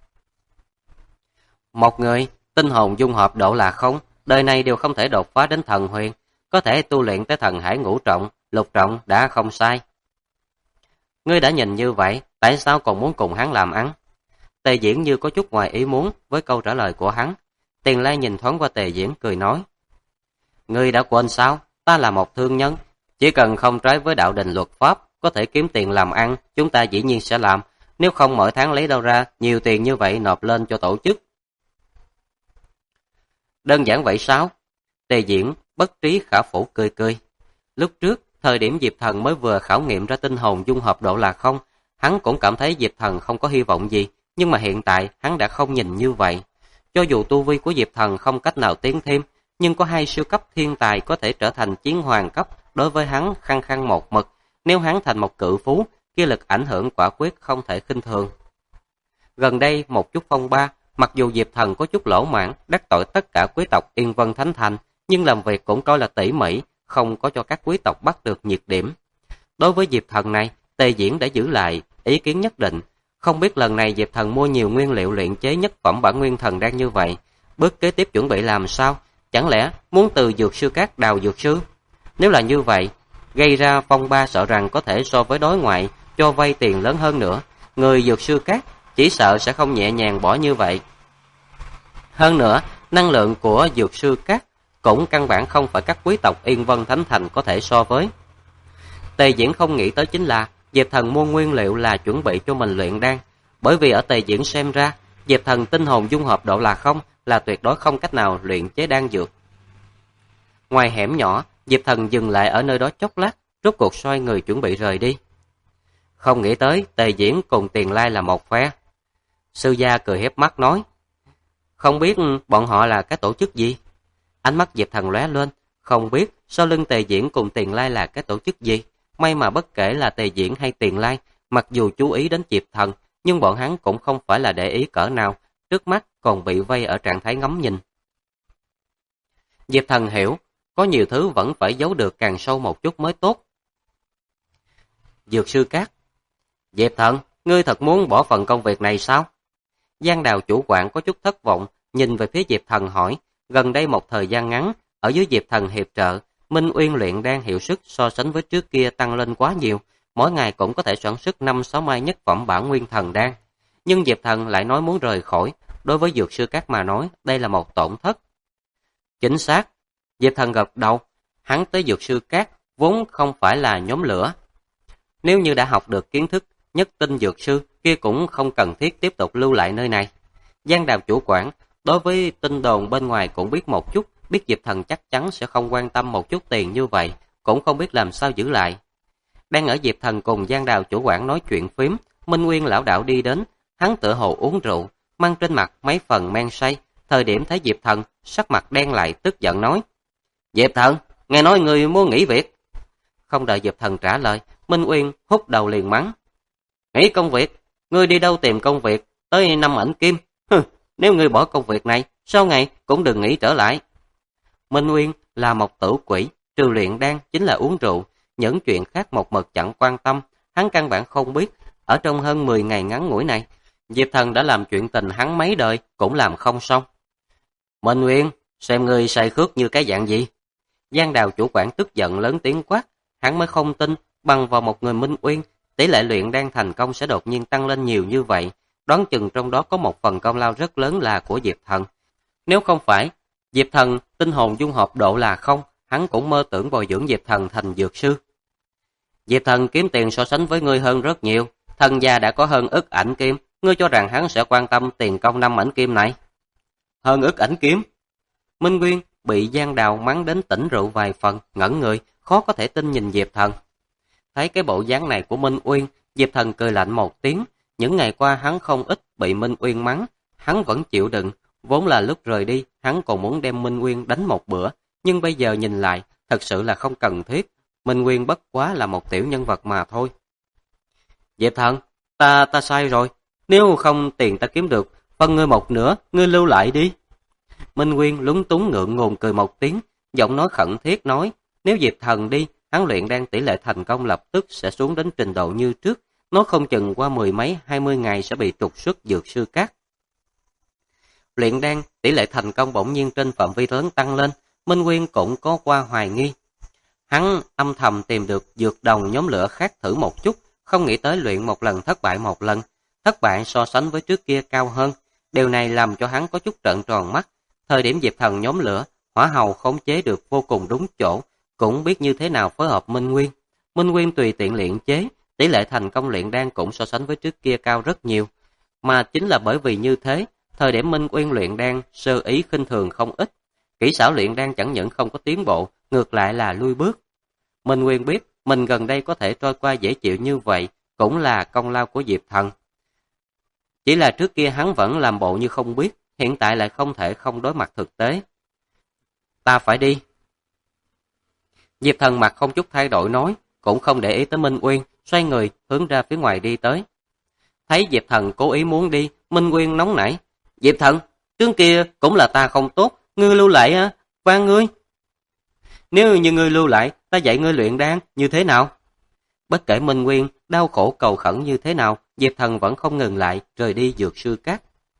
Một người, tinh hồn dung hợp độ là đời này đều không thể đột phá đến thần huyền, có thể tu luyện tới thần hải ngũ trọng, lục trọng đã không sai. Ngươi đã nhìn như vậy, tại sao còn muốn cùng hắn làm ăn? Tề Diễn như có chút ngoài ý muốn với câu trả lời của hắn. Tiền Lai nhìn thoáng qua Tề Diễn cười nói. Ngươi đã quên sao? Ta là một thương nhân, Chỉ cần không trái với đạo đình luật pháp, có thể kiếm tiền làm ăn, chúng ta dĩ nhiên sẽ làm. Nếu không mỗi tháng lấy đâu ra nhiều tiền như vậy nộp lên cho tổ chức. Đơn giản vậy sao? Tề Diễn bất trí khả phủ cười cười. Lúc trước, thời điểm Diệp Thần mới vừa khảo nghiệm ra tinh hồn dung hợp độ là không, hắn cũng cảm thấy Diệp Thần không có hy vọng gì, nhưng mà hiện tại hắn đã không nhìn như vậy. Cho dù tu vi của Diệp Thần không cách nào tiến thêm, nhưng có 2 siêu cấp thiên tài có thể trở thành chiến hoàng cấp, đối với hắn khăng khăng một mực. Nếu hắn thành một cự phú, kia lực ảnh hưởng quả quyết không thể khinh thường. Gần đây một chút phong ba, mặc dù Diệp Thần có chút lỗ mãn, đắc tội tất cả quý tộc Yên Vân Thánh Thành, nhưng làm việc cũng coi là tỉ mỉ, không có cho các quý tộc bắt được nhược điểm. Đối với Diệp Thần này, Tề Diễn đã giữ lại ý kiến nhất định. Không biết lần này Diệp Thần mua nhiều nguyên liệu luyện chế nhất phẩm bản nguyên thần đan như vậy, bước kế tiếp chuẩn bị làm sao? Chẳng lẽ muốn từ dược sư các đào dược sư? Nếu là như vậy, gây ra phong ba sợ rằng có thể so với đối ngoại cho vay tiền lớn hơn nữa. Người dược sư các chỉ sợ sẽ không nhẹ nhàng bỏ như vậy. Hơn nữa, năng lượng của dược sư các cũng căn bản không phải các quý tộc Yên Vân Thánh Thành có thể so với. Tề Diễn không nghĩ tới chính là Diệp Thần mua nguyên liệu là chuẩn bị cho mình luyện đan, bởi vì ở Tề Diễn xem ra, Diệp Thần tinh hồn dung hợp độ là không là tuyệt đối không cách nào luyện chế đan dược. Ngoài hẻm nhỏ, Diệp Thần dừng lại ở nơi đó chốc lát, rốt cuộc xoay người chuẩn bị rời đi. Không nghĩ tới Tề Diễn cùng Tiền Lai là một phe. Sư gia cười hiếp mắt nói, không biết bọn họ là cái tổ chức gì? Ánh mắt Diệp Thần lóe lên, không biết sau lưng Tề Diễn cùng Tiền Lai là cái tổ chức gì. May mà bất kể là Tề Diễn hay Tiền Lai, mặc dù chú ý đến Diệp Thần, nhưng bọn hắn cũng không phải là để ý cỡ nào, trước mắt còn bị vây ở trạng thái ngắm nhìn. Diệp Thần hiểu, có nhiều thứ vẫn phải giấu được càng sâu một chút mới tốt. Dược sư Cát, Diệp Thần, ngươi thật muốn bỏ phần công việc này sao? Giang Đào chủ quản có chút thất vọng, nhìn về phía Diệp Thần hỏi, gần đây một thời gian ngắn, ở dưới Diệp Thần hiệp trợ, Minh Uyên luyện đan hiệu suất so sánh với trước kia tăng lên quá nhiều, mỗi ngày cũng có thể sản xuất 5-6 mai nhất phẩm bản nguyên thần đan. Nhưng Diệp Thần lại nói muốn rời khỏi, đối với dược sư các mà nói, đây là một tổn thất. Chính xác, Diệp Thần gật đầu, hắn tới dược sư các vốn không phải là nhóm lửa. Nếu như đã học được kiến thức nhất tinh dược sư, kia cũng không cần thiết tiếp tục lưu lại nơi này. Giang Đào chủ quản, đối với tin đồn bên ngoài cũng biết một chút, biết Diệp Thần chắc chắn sẽ không quan tâm một chút tiền như vậy, cũng không biết làm sao giữ lại. Đang ở Diệp Thần cùng Giang Đào chủ quản nói chuyện phím, Minh Nguyên lão đạo đi đến, hắn tựa hồ uống rượu, mang trên mặt mấy phần men say, thời điểm thấy Diệp Thần, sắc mặt đen lại tức giận nói, Diệp Thần, nghe nói người muốn nghỉ việc. Không đợi Diệp Thần trả lời, Minh Nguyên hút đầu liền mắng, nghỉ công việc, ngươi đi đâu tìm công việc, tới 5 ảnh kim, nếu ngươi bỏ công việc này, sau ngày cũng đừng nghĩ trở lại. Minh Nguyên là một tử quỷ, trừ luyện đan chính là uống rượu, những chuyện khác một mực chẳng quan tâm, hắn căn bản không biết, ở trong hơn 10 ngày ngắn ngủi này, Diệp Thần đã làm chuyện tình hắn mấy đời cũng làm không xong. Minh Nguyên, xem ngươi say khước như cái dạng gì? Giang Đào chủ quản tức giận lớn tiếng quát, hắn mới không tin, bằng vào một người Minh Nguyên, tỷ lệ luyện đan thành công sẽ đột nhiên tăng lên nhiều như vậy, đoán chừng trong đó có một phần công lao rất lớn là của Diệp Thần. Nếu không phải, Diệp Thần tinh hồn dung hợp độ là không, hắn cũng mơ tưởng bồi dưỡng Diệp Thần thành dược sư. Diệp Thần kiếm tiền so sánh với ngươi hơn rất nhiều, thần gia đã có hơn ức ảnh kim, ngươi cho rằng hắn sẽ quan tâm tiền công 5 ảnh kim này? Hơn ức ảnh kim? Minh Nguyên bị Giang Đào mắng đến tỉnh rượu vài phần, ngẩn người, khó có thể tin nhìn Diệp Thần. Thấy cái bộ dáng này của Minh Uyên, Diệp Thần cười lạnh một tiếng, những ngày qua hắn không ít bị Minh Uyên mắng, hắn vẫn chịu đựng, vốn là lúc rời đi, hắn còn muốn đem Minh Uyên đánh một bữa, nhưng bây giờ nhìn lại, thật sự là không cần thiết, Minh Uyên bất quá là một tiểu nhân vật mà thôi. Diệp Thần, ta sai rồi, nếu không tiền ta kiếm được, phân ngươi một nửa, ngươi lưu lại đi. Minh Nguyên lúng túng ngượng ngùng cười một tiếng, giọng nói khẩn thiết nói, nếu Diệp Thần đi, hắn luyện đan tỷ lệ thành công lập tức sẽ xuống đến trình độ như trước, nó không chừng qua 10 mấy 20 ngày sẽ bị trục xuất dược sư các. Luyện đan tỷ lệ thành công bỗng nhiên trên phạm vi lớn tăng lên, Minh Nguyên cũng có qua hoài nghi. Hắn âm thầm tìm được dược đồng nhóm lửa khác thử một chút, không nghĩ tới luyện một lần thất bại một lần, thất bại so sánh với trước kia cao hơn, điều này làm cho hắn có chút trợn tròn mắt. Thời điểm Diệp Thần nhóm lửa, hỏa hầu khống chế được vô cùng đúng chỗ, cũng biết như thế nào phối hợp Minh Nguyên. Minh Nguyên tùy tiện luyện chế, tỷ lệ thành công luyện đan cũng so sánh với trước kia cao rất nhiều. Mà chính là bởi vì như thế, thời điểm Minh Nguyên luyện đan sơ ý khinh thường không ít. Kỹ xảo luyện đan chẳng những không có tiến bộ, ngược lại là lui bước. Minh Nguyên biết mình gần đây có thể trôi qua dễ chịu như vậy, cũng là công lao của Diệp Thần. Chỉ là trước kia hắn vẫn làm bộ như không biết, hiện tại lại không thể không đối mặt thực tế. Ta phải đi. Diệp Thần mặt không chút thay đổi nói, cũng không để ý tới Minh Nguyên, xoay người hướng ra phía ngoài đi tới. Thấy Diệp Thần cố ý muốn đi, Minh Nguyên nóng nảy. Diệp Thần, trước kia cũng là ta không tốt, ngươi lưu lại á, van ngươi. Nếu như ngươi lưu lại, ta dạy ngươi luyện đan, như thế nào? Bất kể Minh Nguyên đau khổ cầu khẩn như thế nào, Diệp Thần vẫn không ngừng lại, rời đi dược sư các.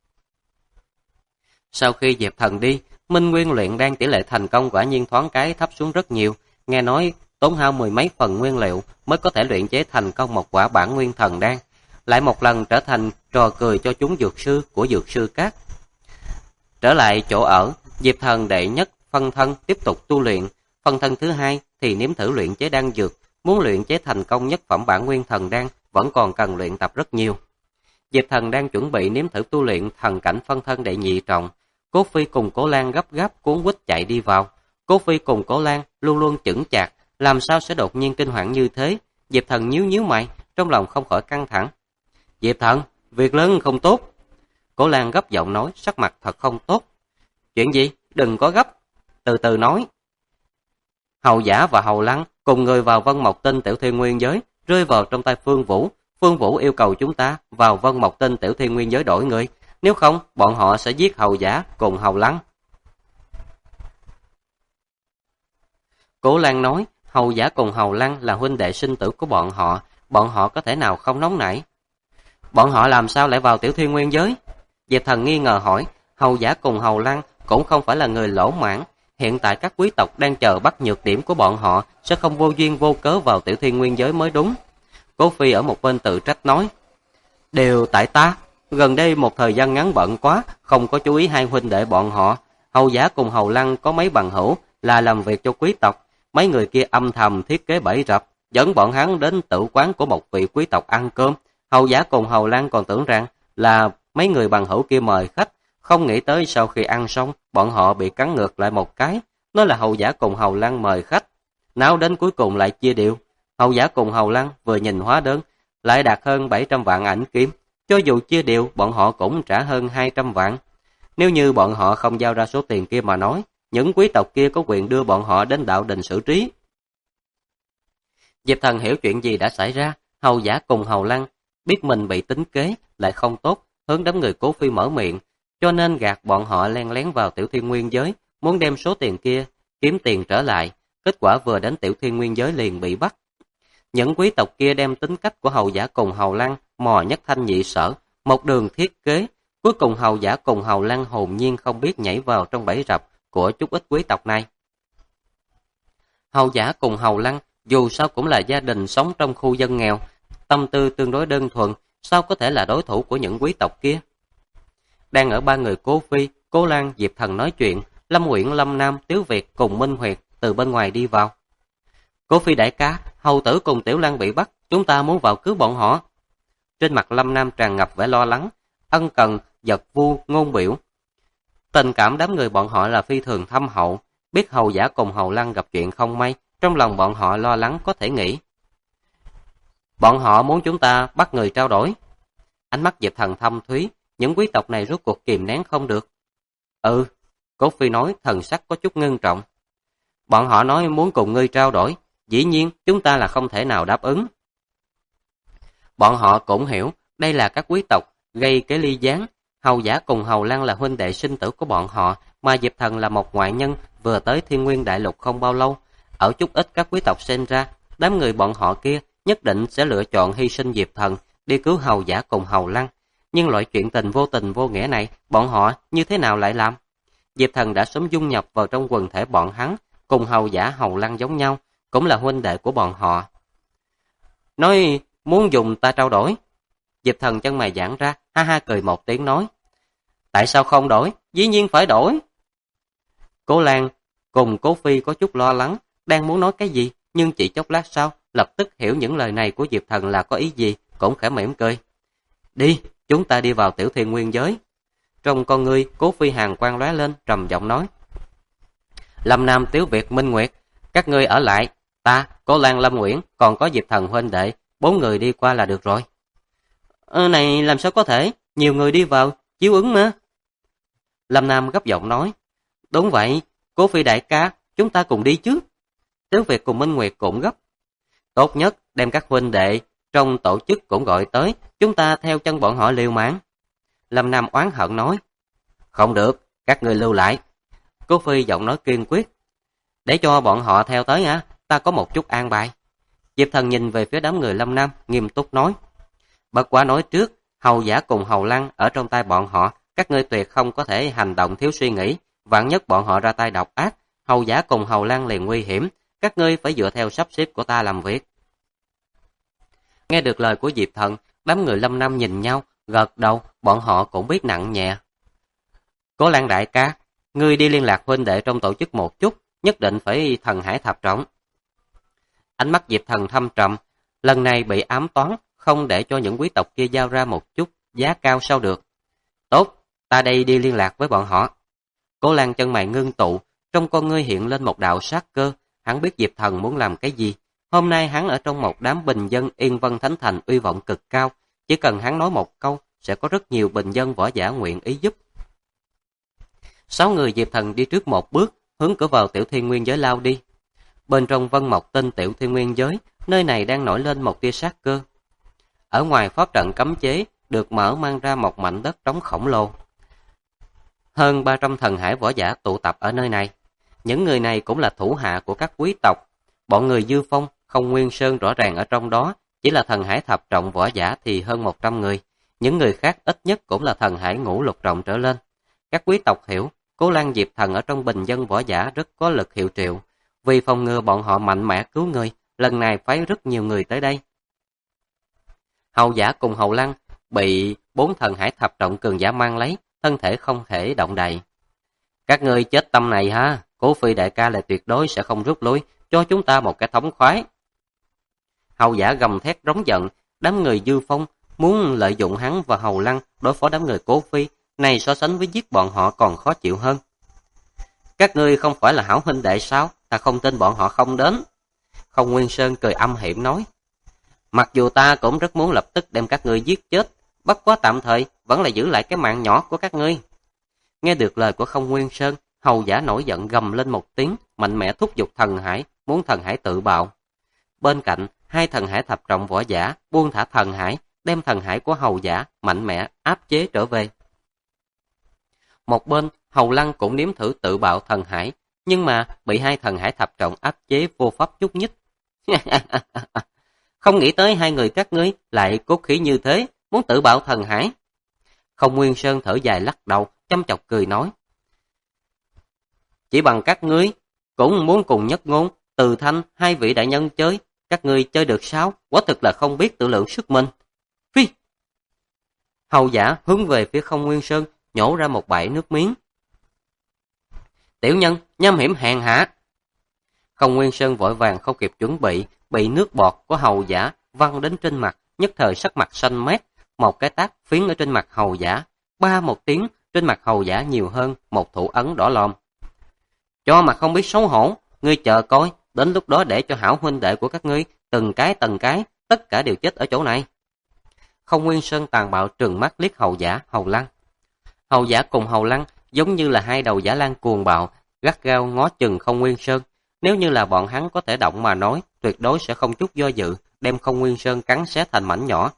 Sau khi Diệp Thần đi, Minh Nguyên luyện đan tỷ lệ thành công quả nhiên thoáng cái thấp xuống rất nhiều. Nghe nói tốn hao mười mấy phần nguyên liệu mới có thể luyện chế thành công một quả bản nguyên thần đan, lại một lần trở thành trò cười cho chúng dược sư của dược sư các. Trở lại chỗ ở, Diệp Thần đệ nhất phân thân tiếp tục tu luyện, phân thân thứ hai thì nếm thử luyện chế đan dược. Muốn luyện chế thành công nhất phẩm bản nguyên thần đan vẫn còn cần luyện tập rất nhiều. Diệp Thần đang chuẩn bị nếm thử tu luyện thần cảnh phân thân đệ nhị trọng. Cố Phi cùng Cố Lan gấp gáp cuốn quýt chạy đi vào. Cố Phi cùng Cố Lan luôn luôn chững chạc, làm sao sẽ đột nhiên kinh hoàng như thế? Diệp Thần nhíu nhíu mày, trong lòng không khỏi căng thẳng. Diệp Thần, việc lớn không tốt. Cố Lan gấp giọng nói, sắc mặt thật không tốt. Chuyện gì? Đừng có gấp, từ từ nói. Hầu Giả và Hầu Lăng cùng người vào Vân Mộc Tinh Tiểu Thiên Nguyên Giới, rơi vào trong tay Phương Vũ. Phương Vũ yêu cầu chúng ta vào Vân Mộc Tinh Tiểu Thiên Nguyên Giới đổi người, nếu không bọn họ sẽ giết Hầu Giả cùng Hầu Lăng. Cố Lan nói, Hầu Giả cùng Hầu Lăng là huynh đệ sinh tử của bọn họ có thể nào không nóng nảy. Bọn họ làm sao lại vào Tiểu Thiên Nguyên Giới? Diệp Thần nghi ngờ hỏi, Hầu Giả cùng Hầu Lăng cũng không phải là người lỗ mãn. Hiện tại các quý tộc đang chờ bắt nhược điểm của bọn họ, sẽ không vô duyên vô cớ vào Tiểu Thiên Nguyên Giới mới đúng. Cố Phi ở một bên tự trách nói, đều tại ta, gần đây một thời gian ngắn bận quá, không có chú ý hai huynh đệ bọn họ. Hầu Giả cùng Hầu Lăng có mấy bằng hữu là làm việc cho quý tộc, mấy người kia âm thầm thiết kế bẫy rập, dẫn bọn hắn đến tử quán của một vị quý tộc ăn cơm. Hầu Giả cùng Hầu Lăng còn tưởng rằng là mấy người bằng hữu kia mời khách, không nghĩ tới sau khi ăn xong, bọn họ bị cắn ngược lại một cái, nói là Hầu Giả cùng Hầu Lăng mời khách. Nào đến cuối cùng lại chia đều. Hầu Giả cùng Hầu Lăng vừa nhìn hóa đơn, lại đạt hơn 700 vạn ảnh kim. Cho dù chia đều, bọn họ cũng trả hơn 200 vạn. Nếu như bọn họ không giao ra số tiền kia mà nói, những quý tộc kia có quyền đưa bọn họ đến đạo đình xử trí. Diệp Thần hiểu chuyện gì đã xảy ra, Hầu Giả cùng Hầu Lăng biết mình bị tính kế, lại không tốt, hướng đám người Cố Phi mở miệng, cho nên gạt bọn họ len lén vào Tiểu Thiên Nguyên Giới, muốn đem số tiền kia kiếm tiền trở lại. Kết quả vừa đến Tiểu Thiên Nguyên Giới liền bị bắt. Những quý tộc kia đem tính cách của Hầu Giả cùng Hầu Lăng mò nhất thanh nhị sở, một đường thiết kế. Cuối cùng Hầu Giả cùng Hầu Lăng hồn nhiên không biết nhảy vào trong bẫy rập của chút ít quý tộc này. Hầu Giả cùng Hầu Lăng dù sao cũng là gia đình sống trong khu dân nghèo, tâm tư tương đối đơn thuần, sao có thể là đối thủ của những quý tộc kia. Đang ở ba người Cố Phi, Cố Lan, Diệp Thần nói chuyện, Lâm Uyển, Lâm Nam, Tiếu Việt cùng Minh Huyệt từ bên ngoài đi vào. Cố Phi đại ca, hầu tử cùng Tiểu Lan bị bắt, chúng ta muốn vào cứu bọn họ. Trên mặt Lâm Nam tràn ngập vẻ lo lắng, ân cần, giật vu, ngôn biểu. Tình cảm đám người bọn họ là phi thường thâm hậu, biết Hầu Giả cùng Hầu Lăng gặp chuyện không may, trong lòng bọn họ lo lắng có thể nghĩ. Bọn họ muốn chúng ta bắt người trao đổi. Ánh mắt Diệp Thần thâm thúy, những quý tộc này rốt cuộc kìm nén không được. Cố Phi nói, thần sắc có chút ngưng trọng. Bọn họ nói muốn cùng ngươi trao đổi, dĩ nhiên chúng ta là không thể nào đáp ứng. Bọn họ cũng hiểu, đây là các quý tộc gây cái ly gián. Hầu Giả cùng Hầu Lăng là huynh đệ sinh tử của bọn họ, mà Diệp Thần là một ngoại nhân vừa tới Thiên Nguyên Đại Lục không bao lâu. Ở chút ít các quý tộc xem ra, đám người bọn họ kia nhất định sẽ lựa chọn hy sinh Diệp Thần đi cứu Hầu Giả cùng Hầu Lăng. Nhưng loại chuyện tình vô nghĩa này, bọn họ như thế nào lại làm? Diệp Thần đã sớm dung nhập vào trong quần thể bọn hắn, cùng Hầu Giả Hầu Lăng giống nhau, cũng là huynh đệ của bọn họ. Nói muốn dùng ta trao đổi. Diệp Thần chân mày giãn ra, ha ha cười một tiếng nói. Tại sao không đổi? Dĩ nhiên phải đổi. Cố Lan cùng Cố Phi có chút lo lắng, đang muốn nói cái gì, nhưng chỉ chốc lát sau, lập tức hiểu những lời này của Diệp Thần là có ý gì, cũng khẽ mỉm cười. Đi, chúng ta đi vào Tiểu Thiên Nguyên giới. Trong con ngươi, Cố Phi hàn quang lóe lên, trầm giọng nói. Lâm Nam, Tiếu Việt, Minh Nguyệt, các ngươi ở lại, ta, Cố Lan, Lâm Nguyễn, còn có Diệp Thần huynh đệ, 4 người đi qua là được rồi. Này làm sao có thể, nhiều người đi vào, chiếu ứng mà. Lâm Nam gấp giọng nói. Đúng vậy, Cố Phi đại ca, chúng ta cùng đi chứ. Tiếu Việt cùng Minh Nguyệt cũng gấp. Tốt nhất, đem các huynh đệ trong tổ chức cũng gọi tới, chúng ta theo chân bọn họ liều mạng. Lâm Nam oán hận nói. Không được, các người lưu lại. Cố Phi giọng nói kiên quyết. Để cho bọn họ theo tới á, ta có một chút an bài. Diệp Thần nhìn về phía đám người Lâm Nam, nghiêm túc nói. Bất quá nói trước, Hầu Giả cùng Hầu Lăng ở trong tay bọn họ, các ngươi tuyệt không có thể hành động thiếu suy nghĩ, vạn nhất bọn họ ra tay độc ác, Hầu Giả cùng Hầu Lăng liền nguy hiểm, các ngươi phải dựa theo sắp xếp của ta làm việc. Nghe được lời của Diệp Thần, đám người Lâm Nam nhìn nhau, gật đầu, bọn họ cũng biết nặng nhẹ. Cố Lan đại ca, ngươi đi liên lạc huynh đệ trong tổ chức một chút, nhất định phải thần hải thập trọng. Ánh mắt Diệp Thần thâm trầm, lần này bị ám toán, không để cho những quý tộc kia giao ra một chút giá cao sao được. Tốt, ta đây đi liên lạc với bọn họ. Cố Lan chân mày ngưng tụ, trong con ngươi hiện lên một đạo sát cơ, hắn biết Diệp Thần muốn làm cái gì. Hôm nay hắn ở trong một đám bình dân Yên Vân Thánh Thành uy vọng cực cao, chỉ cần hắn nói một câu, sẽ có rất nhiều bình dân võ giả nguyện ý giúp. 6 người Diệp Thần đi trước một bước, hướng cửa vào Tiểu Thiên Nguyên giới lao đi. Bên trong Vân Mộc Tinh Tiểu Thiên Nguyên giới, nơi này đang nổi lên một tia sát cơ. Ở ngoài pháp trận cấm chế, được mở mang ra một mảnh đất trống khổng lồ. Hơn 300 thần hải võ giả tụ tập ở nơi này. Những người này cũng là thủ hạ của các quý tộc. Bọn người Dư Phong, Không Nguyên Sơn rõ ràng ở trong đó, chỉ là thần hải thập trọng võ giả thì hơn 100 người. Những người khác ít nhất cũng là thần hải ngũ lục trọng trở lên. Các quý tộc hiểu, Cố Lan Diệp Thần ở trong bình dân võ giả rất có lực hiệu triệu. Vì phòng ngừa bọn họ mạnh mẽ cứu người, lần này phái rất nhiều người tới đây. Hầu Giả cùng Hầu Lăng bị 4 thần hải thập trọng cường giả mang lấy, thân thể không thể động đậy. Các ngươi chết tâm này ha, Cố Phi đại ca là tuyệt đối sẽ không rút lui, cho chúng ta một cái thống khoái. Hầu Giả gầm thét rống giận, đám người Dư Phong muốn lợi dụng hắn và Hầu Lăng đối phó đám người Cố Phi, này so sánh với giết bọn họ còn khó chịu hơn. Các ngươi không phải là hảo huynh đệ sao, ta không tin bọn họ không đến. Không Nguyên Sơn cười âm hiểm nói. Mặc dù ta cũng rất muốn lập tức đem các ngươi giết chết, bất quá tạm thời vẫn là giữ lại cái mạng nhỏ của các ngươi. Nghe được lời của Không Nguyên Sơn, Hầu Giả nổi giận gầm lên một tiếng, mạnh mẽ thúc giục thần hải, muốn thần hải tự bạo. Bên cạnh, 2 thần hải thập trọng võ giả buông thả thần hải, đem thần hải của Hầu Giả mạnh mẽ áp chế trở về. Một bên, Hầu Lăng cũng nếm thử tự bạo thần hải, nhưng mà bị 2 thần hải thập trọng áp chế vô pháp chút nhích. Không nghĩ tới 2 người các ngươi lại cốt khí như thế, muốn tự bạo thần hải. Không Nguyên Sơn thở dài lắc đầu, chăm chọc cười nói. Chỉ bằng các ngươi, cũng muốn cùng Nhất Ngôn, Từ Thanh, 2 vị đại nhân chơi, các ngươi chơi được sao? Quả thực là không biết tự lượng sức mình. Phi! Hầu Giả hướng về phía Không Nguyên Sơn, nhổ ra một bãi nước miếng. Tiểu nhân, nham hiểm hèn hạ. Không Nguyên Sơn vội vàng không kịp chuẩn bị nước bọt của Hầu Giả văng đến trên mặt, nhất thời sắc mặt xanh mét, một cái tát phiến ở trên mặt Hầu Giả, ba một tiếng, trên mặt Hầu Giả nhiều hơn một thủ ấn đỏ lòm. Cho mà không biết xấu hổ, ngươi chờ coi, đến lúc đó để cho hảo huynh đệ của các ngươi, từng cái, tất cả đều chết ở chỗ này. Không Nguyên Sơn tàn bạo trừng mắt liếc Hầu Giả, Hầu Lăng. Hầu Giả cùng Hầu Lăng giống như là 2 đầu giả lan cuồng bạo, gắt gao ngó chừng Không Nguyên Sơn. Nếu như là bọn hắn có thể động mà nói, tuyệt đối sẽ không chút do dự, đem Không Nguyên Sơn cắn xé thành mảnh nhỏ.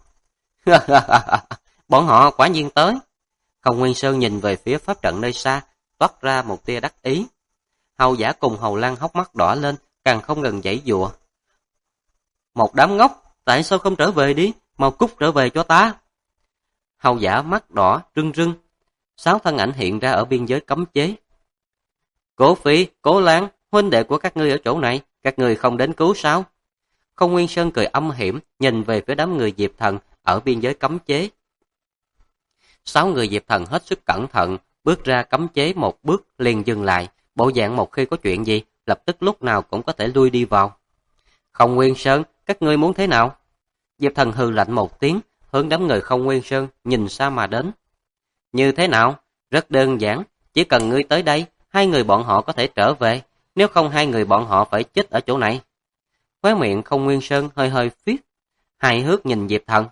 Bọn họ quả nhiên tới. Không Nguyên Sơn nhìn về phía pháp trận nơi xa, toát ra một tia đắc ý. Hầu Giả cùng Hầu Lăng hốc mắt đỏ lên, càng không ngừng giãy giụa. Một đám ngốc, tại sao không trở về đi, mau cút trở về cho ta. Hầu Giả mắt đỏ rưng rưng. 6 thân ảnh hiện ra ở biên giới cấm chế. Cố Phi, Cố Lan, huynh đệ của các ngươi ở chỗ này, các ngươi không đến cứu sao? Không Nguyên Sơn cười âm hiểm, nhìn về phía đám người Diệp Thần ở biên giới cấm chế. 6 người Diệp Thần hết sức cẩn thận, bước ra cấm chế một bước liền dừng lại, bộ dạng một khi có chuyện gì, lập tức lúc nào cũng có thể lui đi vào. Không Nguyên Sơn, các ngươi muốn thế nào? Diệp Thần hừ lạnh một tiếng, hướng đám người Không Nguyên Sơn nhìn xa mà đến. Như thế nào? Rất đơn giản, chỉ cần ngươi tới đây, hai người bọn họ có thể trở về, nếu không hai người bọn họ phải chết ở chỗ này. Khóe miệng Không Nguyên Sơn hơi hơi phiết, hài hước nhìn Diệp Thần.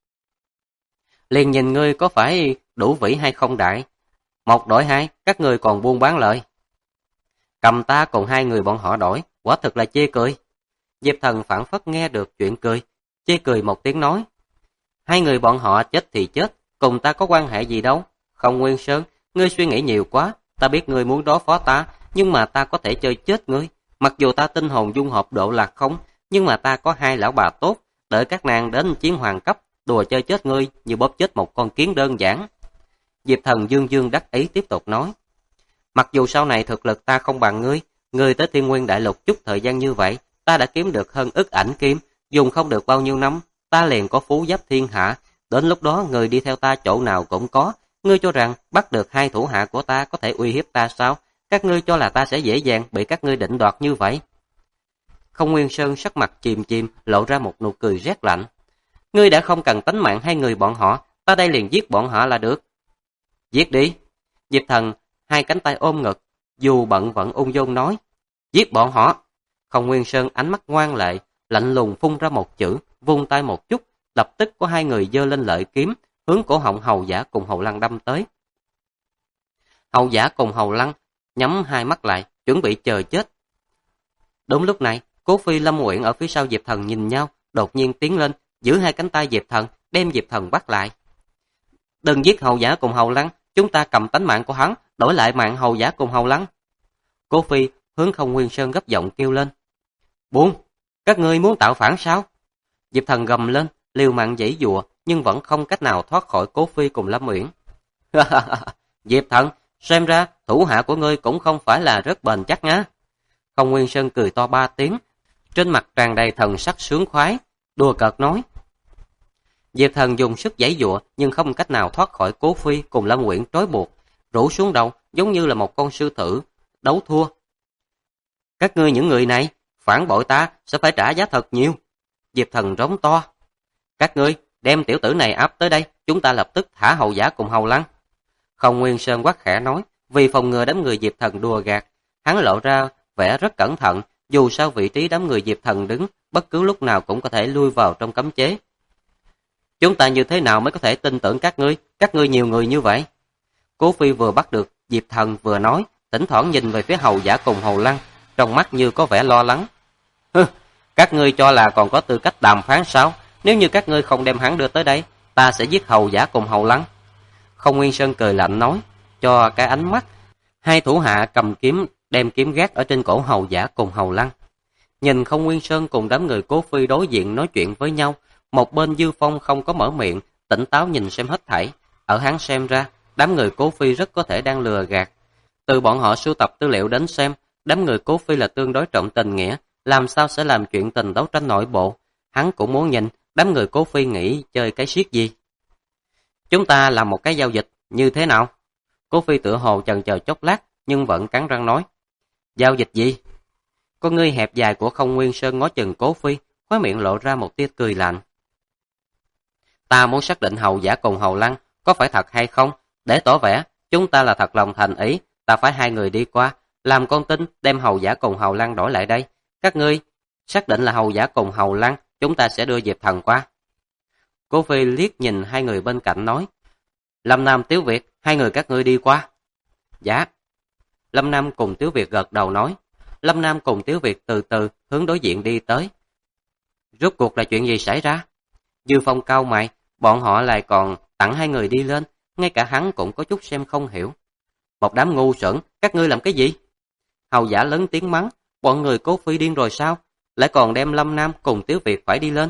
Liền nhìn ngươi có phải đủ vĩ hay không đại? Một đổi hai, các ngươi còn buôn bán lợi. Cầm ta cùng hai người bọn họ đổi, quả thực là chê cười. Diệp Thần phảng phất nghe được chuyện cười, chê cười một tiếng nói. Hai người bọn họ chết thì chết, cùng ta có quan hệ gì đâu. Không Nguyên Sơn, ngươi suy nghĩ nhiều quá, ta biết ngươi muốn đối phó ta, nhưng mà ta có thể chơi chết ngươi. Mặc dù ta tinh hồn dung hợp độ lạc không, nhưng mà ta có hai lão bà tốt, đợi các nàng đến chiến hoàng cấp, đùa chơi chết ngươi như bóp chết một con kiến đơn giản. Diệp Thần dương dương đắc ý tiếp tục nói. Mặc dù sau này thực lực ta không bằng ngươi tới Thiên Nguyên Đại Lục chút thời gian như vậy, ta đã kiếm được hơn ức ảnh kim, dùng không được bao nhiêu năm, ta liền có phú giáp thiên hạ, đến lúc đó người đi theo ta chỗ nào cũng có, ngươi cho rằng bắt được hai thủ hạ của ta có thể uy hiếp ta sao? Các ngươi cho là ta sẽ dễ dàng bị các ngươi định đoạt như vậy? Không Nguyên Sơn sắc mặt chìm chìm, lộ ra một nụ cười rét lạnh. Ngươi đã không cần tánh mạng hai người bọn họ, ta đây liền giết bọn họ là được. Giết đi. Diệp Thần hai cánh tay ôm ngực, dù bận vẫn ung dung nói. Giết bọn họ. Không Nguyên Sơn ánh mắt ngoan lệ, lạnh lùng phun ra một chữ, vung tay một chút, lập tức có hai người giơ lên lợi kiếm, hướng cổ họng Hầu Giả cùng Hầu Lăng đâm tới. Hầu Giả cùng Hầu Lăng nhắm hai mắt lại, chuẩn bị chờ chết. Đúng lúc này, Cố Phi Lâm Uyển ở phía sau Diệp Thần nhìn nhau, đột nhiên tiến lên, giữ hai cánh tay Diệp Thần, đem Diệp Thần bắt lại. Đừng giết Hầu Giả cùng Hầu Lăng, chúng ta cầm tánh mạng của hắn, đổi lại mạng Hầu Giả cùng Hầu Lăng. Cố Phi hướng Không Nguyên Sơn gấp giọng kêu lên. Buông, các ngươi muốn tạo phản sao? Diệp Thần gầm lên, liều mạng giãy giụa, nhưng vẫn không cách nào thoát khỏi Cố Phi cùng Lâm Uyển. Diệp Thần, xem ra thủ hạ của ngươi cũng không phải là rất bền chắc nhá. Không Nguyên Sơn cười to ba tiếng, trên mặt tràn đầy thần sắc sướng khoái, đùa cợt nói. Diệp Thần dùng sức giãy giụa nhưng không cách nào thoát khỏi Cố Phi cùng Lâm Uyển trói buộc, rũ xuống đầu giống như là một con sư tử đấu thua. Các ngươi những người này, phản bội ta sẽ phải trả giá thật nhiều. Diệp Thần rống to. Các ngươi đem tiểu tử này áp tới đây, chúng ta lập tức thả Hầu Giả cùng Hầu Lăng. Không Nguyên Sơn quát khẽ nói, vì phòng ngừa đám người Diệp Thần đùa gạt, hắn lộ ra vẻ rất cẩn thận, dù sao vị trí đám người Diệp Thần đứng, bất cứ lúc nào cũng có thể lui vào trong cấm chế. Chúng ta như thế nào mới có thể tin tưởng các ngươi nhiều người như vậy? Cố Phi vừa bắt được Diệp Thần vừa nói, thỉnh thoảng nhìn về phía Hầu Giả cùng Hầu Lăng, trong mắt như có vẻ lo lắng. Các ngươi cho là còn có tư cách đàm phán sao? Nếu như các ngươi không đem hắn đưa tới đây, ta sẽ giết Hầu Giả cùng Hầu Lăng. Không Nguyên Sơn cười lạnh nói, cho cái ánh mắt. Hai thủ hạ cầm kiếm, đem kiếm gác ở trên cổ Hầu Giả cùng Hầu Lăng. Nhìn Không Nguyên Sơn cùng đám người Cố Phi đối diện nói chuyện với nhau, một bên Dư Phong không có mở miệng, tỉnh táo nhìn xem hết thảy. Ở hắn xem ra, đám người Cố Phi rất có thể đang lừa gạt. Từ bọn họ sưu tập tư liệu đến xem, đám người Cố Phi là tương đối trọng tình nghĩa, làm sao sẽ làm chuyện tình đấu tranh nội bộ. Hắn cũng muốn nhìn đám người Cố Phi nghĩ chơi cái siết gì. Chúng ta làm một cái giao dịch, như thế nào? Cố Phi tựa hồ chần chờ chốc lát, nhưng vẫn cắn răng nói. Giao dịch gì? Con ngươi hẹp dài của Không Nguyên Sơn ngó chừng Cố Phi, khóe miệng lộ ra một tia cười lạnh. Ta muốn xác định Hầu Giả cùng Hầu Lăng có phải thật hay không, để tỏ vẻ chúng ta là thật lòng thành ý, ta phải hai người đi qua, làm con tin đem Hầu Giả cùng Hầu Lăng đổi lại đây. Các ngươi xác định là Hầu Giả cùng Hầu Lăng, chúng ta sẽ đưa Diệp Thần qua. Cố Phi liếc nhìn hai người bên cạnh nói, Lâm Nam Tiếu Việt, hai người các ngươi đi qua. Dạ. Lâm Nam cùng Tiếu Việt gật đầu nói. Lâm Nam cùng Tiếu Việt từ từ hướng đối diện đi tới. Rốt cuộc là chuyện gì xảy ra? Dư Phong cau mày, bọn họ lại còn tặng hai người đi lên, ngay cả hắn cũng có chút xem không hiểu. Một đám ngu xuẩn, các ngươi làm cái gì? Hầu Giả lớn tiếng mắng, bọn người Cố Phi điên rồi sao? Lại còn đem Lâm Nam cùng Tiếu Việt phải đi lên.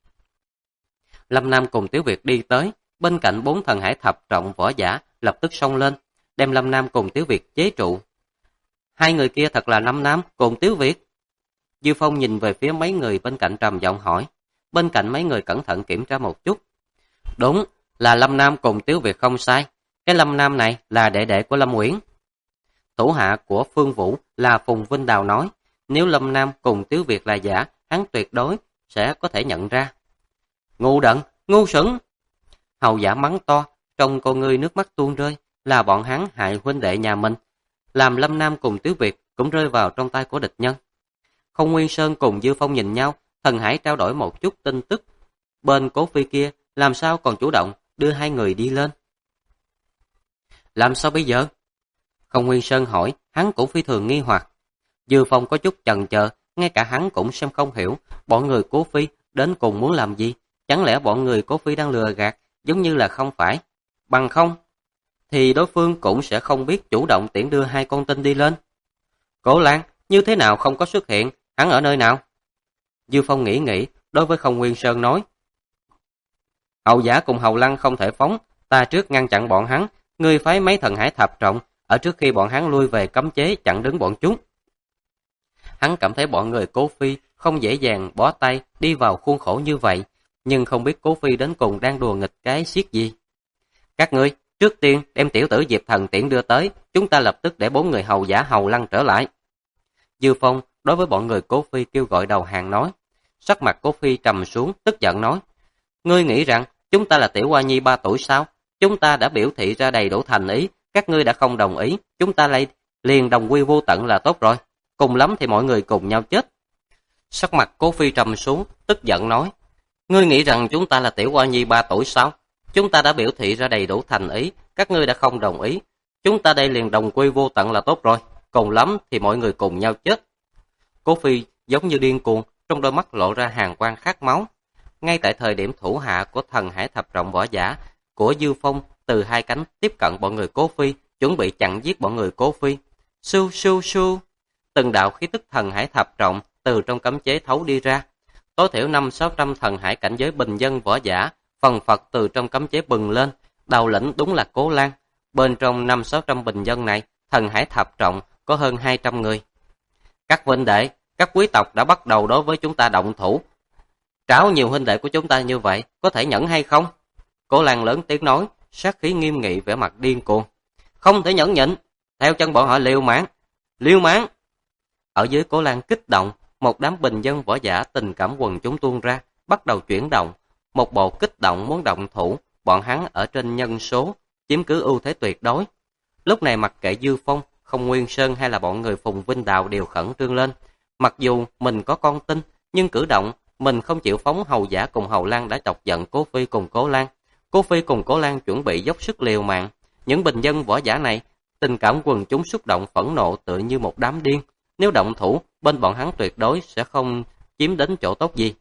Lâm Nam cùng Tiếu Việt đi tới, bên cạnh bốn thần hải thập trọng võ giả lập tức xông lên, đem Lâm Nam cùng Tiếu Việt chế trụ. Hai người kia thật là Lâm Nam cùng Tiếu Việt. Dư Phong nhìn về phía mấy người bên cạnh trầm giọng hỏi, bên cạnh mấy người cẩn thận kiểm tra một chút. Đúng, là Lâm Nam cùng Tiếu Việt không sai, cái Lâm Nam này là đệ đệ của Lâm Uyển. Thủ hạ của Phương Vũ là Phùng Vinh Đào nói, nếu Lâm Nam cùng Tiếu Việt là giả, hắn tuyệt đối sẽ có thể nhận ra. Ngu đần, ngu xuẩn! Hầu Giả mắng to, trong con ngươi nước mắt tuôn rơi, là bọn hắn hại huynh đệ nhà mình, làm Lâm Nam cùng Tiếu Việt cũng rơi vào trong tay của địch nhân. Không Nguyên Sơn cùng Dư Phong nhìn nhau, Thần Hải trao đổi một chút tin tức. Bên Cố Phi kia làm sao còn chủ động đưa hai người đi lên. Làm sao bây giờ? Không Nguyên Sơn hỏi, hắn cũng phi thường nghi hoặc. Dư Phong có chút chần chờ, ngay cả hắn cũng xem không hiểu, bọn người Cố Phi đến cùng muốn làm gì? Chẳng lẽ bọn người Cố Phi đang lừa gạt, giống như là không phải? Bằng không, thì đối phương cũng sẽ không biết chủ động tiễn đưa hai con tin đi lên. Cố Lan, như thế nào không có xuất hiện, hắn ở nơi nào? Dư Phong nghĩ, đối với Không Nguyên Sơn nói. Hầu Giả cùng Hầu Lăng không thể phóng, ta trước ngăn chặn bọn hắn, ngươi phái mấy thần hải thập trọng, ở trước khi bọn hắn lui về cấm chế chặn đứng bọn chúng. Hắn cảm thấy bọn người Cố Phi không dễ dàng bó tay đi vào khuôn khổ như vậy, nhưng không biết Cố Phi đến cùng đang đùa nghịch cái xiết gì. Các ngươi, trước tiên đem tiểu tử Diệp Thần tiễn đưa tới, chúng ta lập tức để 4 người Hầu Giả Hầu Lăng trở lại. Dư Phong đối với bọn người Cố Phi kêu gọi đầu hàng nói. Sắc mặt Cố Phi trầm xuống, tức giận nói. Ngươi nghĩ rằng chúng ta là tiểu hoa nhi 3 tuổi sao? Chúng ta đã biểu thị ra đầy đủ thành ý, các ngươi đã không đồng ý, chúng ta lại liền đồng quy vô tận là tốt rồi. Cùng lắm thì mọi người cùng nhau chết. Sắc mặt Cố Phi trầm xuống, tức giận nói. Ngươi nghĩ rằng chúng ta là tiểu hoa nhi 3 tuổi sao? Chúng ta đã biểu thị ra đầy đủ thành ý, các ngươi đã không đồng ý. Chúng ta đây liền đồng quy vô tận là tốt rồi. Cùng lắm thì mọi người cùng nhau chết. Cố Phi giống như điên cuồng, trong đôi mắt lộ ra hàn quang khát máu. Ngay tại thời điểm thủ hạ của thần hải thập trọng võ giả của Dư Phong từ hai cánh tiếp cận bọn người Cố Phi, chuẩn bị chặn giết bọn người Cố Phi. Su su su, từng đạo khí tức thần hải thập trọng từ trong cấm chế thấu đi ra. Tối thiểu 500-600 thần hải cảnh giới bình dân võ giả phần phật từ trong cấm chế bừng lên. Đầu lĩnh đúng là Cố Lan. Bên trong 500-600 bình dân này, thần hải thập trọng có hơn 200 người. Các huynh đệ, các quý tộc đã bắt đầu đối với chúng ta động thủ. Trảo nhiều huynh đệ của chúng ta như vậy, có thể nhẫn hay không? Cố Lan lớn tiếng nói, sát khí nghiêm nghị, vẻ mặt điên cuồng. Không thể nhẫn nhịn, theo chân bọn họ liều mạng. Liều mạng! Ở dưới Cố Lan kích động, một đám bình dân võ giả tình cảm quần chúng tuôn ra, bắt đầu chuyển động. Một bộ kích động muốn động thủ, bọn hắn ở trên nhân số, chiếm cứ ưu thế tuyệt đối. Lúc này mặc kệ Dư Phong, Không Nguyên Sơn hay là bọn người Phùng Vinh Đào đều khẩn trương lên. Mặc dù mình có con tin, nhưng cử động mình không chịu phóng Hầu Giả cùng Hầu Lan đã chọc giận Cố Phi cùng Cố Lan. Cố Phi cùng Cố Lan chuẩn bị dốc sức liều mạng. Những bình dân võ giả này, tình cảm quần chúng xúc động phẫn nộ tựa như một đám điên. Nếu động thủ, bên bọn hắn tuyệt đối sẽ không chiếm đến chỗ tốt gì.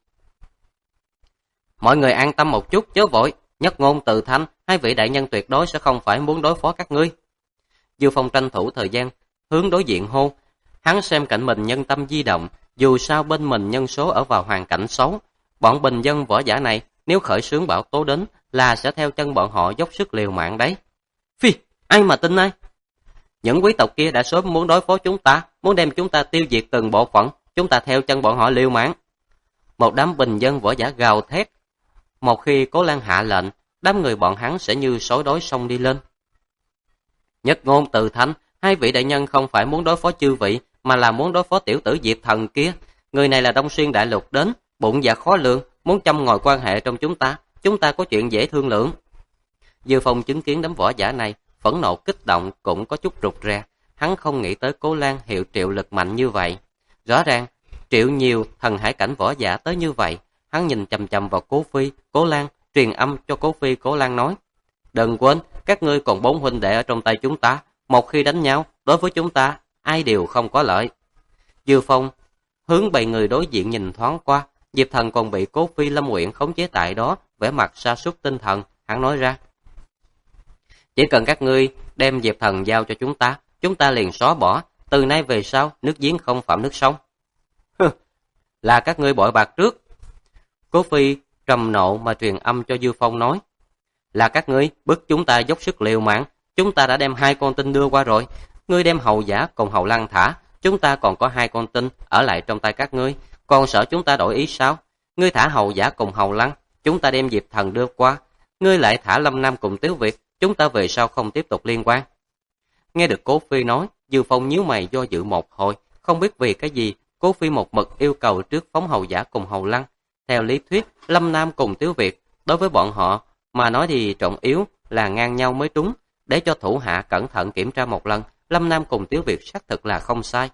Mọi người an tâm một chút, chớ vội. Nhất Ngôn, Từ Thanh, hai vị đại nhân tuyệt đối sẽ không phải muốn đối phó các ngươi. Dư Phong tranh thủ thời gian, hướng đối diện hô. Hắn xem cạnh mình nhân tâm di động, dù sao bên mình nhân số ở vào hoàn cảnh xấu. Bọn bình dân võ giả này, nếu khởi xướng bão tố đến, là sẽ theo chân bọn họ dốc sức liều mạng đấy. Phi, ai mà tin ai? Những quý tộc kia đã sớm muốn đối phó chúng ta, muốn đem chúng ta tiêu diệt từng bộ phận, chúng ta theo chân bọn họ liều mạng. Một đám bình dân võ giả gào thét. Một khi Cố Lan hạ lệnh, đám người bọn hắn sẽ như sói đói xông đi lên. Nhất Ngôn, Từ Thanh, hai vị đại nhân không phải muốn đối phó chư vị, mà là muốn đối phó tiểu tử Diệp Thần kia. Người này là Đông Xuyên Đại Lục đến, bụng dạ khó lường, muốn châm ngòi quan hệ trong chúng ta có chuyện dễ thương lượng. Dư Phong chứng kiến đám võ giả này, phẫn nộ kích động cũng có chút rụt rè. Hắn không nghĩ tới Cố Lan hiệu triệu lực mạnh như vậy. Rõ ràng, triệu nhiều thần hải cảnh võ giả tới như vậy. Hắn nhìn chằm chằm vào Cố Phi, Cố Lan, truyền âm cho Cố Phi, Cố Lan nói. Đừng quên, các ngươi còn 4 huynh đệ ở trong tay chúng ta. Một khi đánh nhau, đối với chúng ta, ai đều không có lợi. Dư Phong hướng bầy người đối diện nhìn thoáng qua. Diệp Thần còn bị Cố Phi Lâm Uyển khống chế tại đó, vẻ mặt sa sút tinh thần. Hắn nói ra. Chỉ cần các ngươi đem Diệp Thần giao cho chúng ta liền xóa bỏ. Từ nay về sau, nước giếng không phạm nước sông. Là các ngươi bội bạc trước. Cố Phi trầm nộ mà truyền âm cho Dư Phong nói. Là các ngươi bức chúng ta dốc sức liều mạng. Chúng ta đã đem 2 con tin đưa qua rồi. Ngươi đem Hầu Giả cùng Hầu Lăng thả. Chúng ta còn có 2 con tin ở lại trong tay các ngươi. Còn sợ chúng ta đổi ý sao? Ngươi thả Hầu Giả cùng Hầu Lăng, chúng ta đem Diệp Thần đưa qua. Ngươi lại thả Lâm Nam cùng Tiếu Việt, chúng ta về sau không tiếp tục liên quan. Nghe được Cố Phi nói, Dư Phong nhíu mày do dự một hồi, không biết vì cái gì, Cố Phi một mực yêu cầu trước phóng Hầu Giả cùng Hầu Lăng. Theo lý thuyết, Lâm Nam cùng Tiếu Việt, đối với bọn họ mà nói thì trọng yếu là ngang nhau mới đúng, để cho thủ hạ cẩn thận kiểm tra một lần, Lâm Nam cùng Tiếu Việt xác thực là không sai.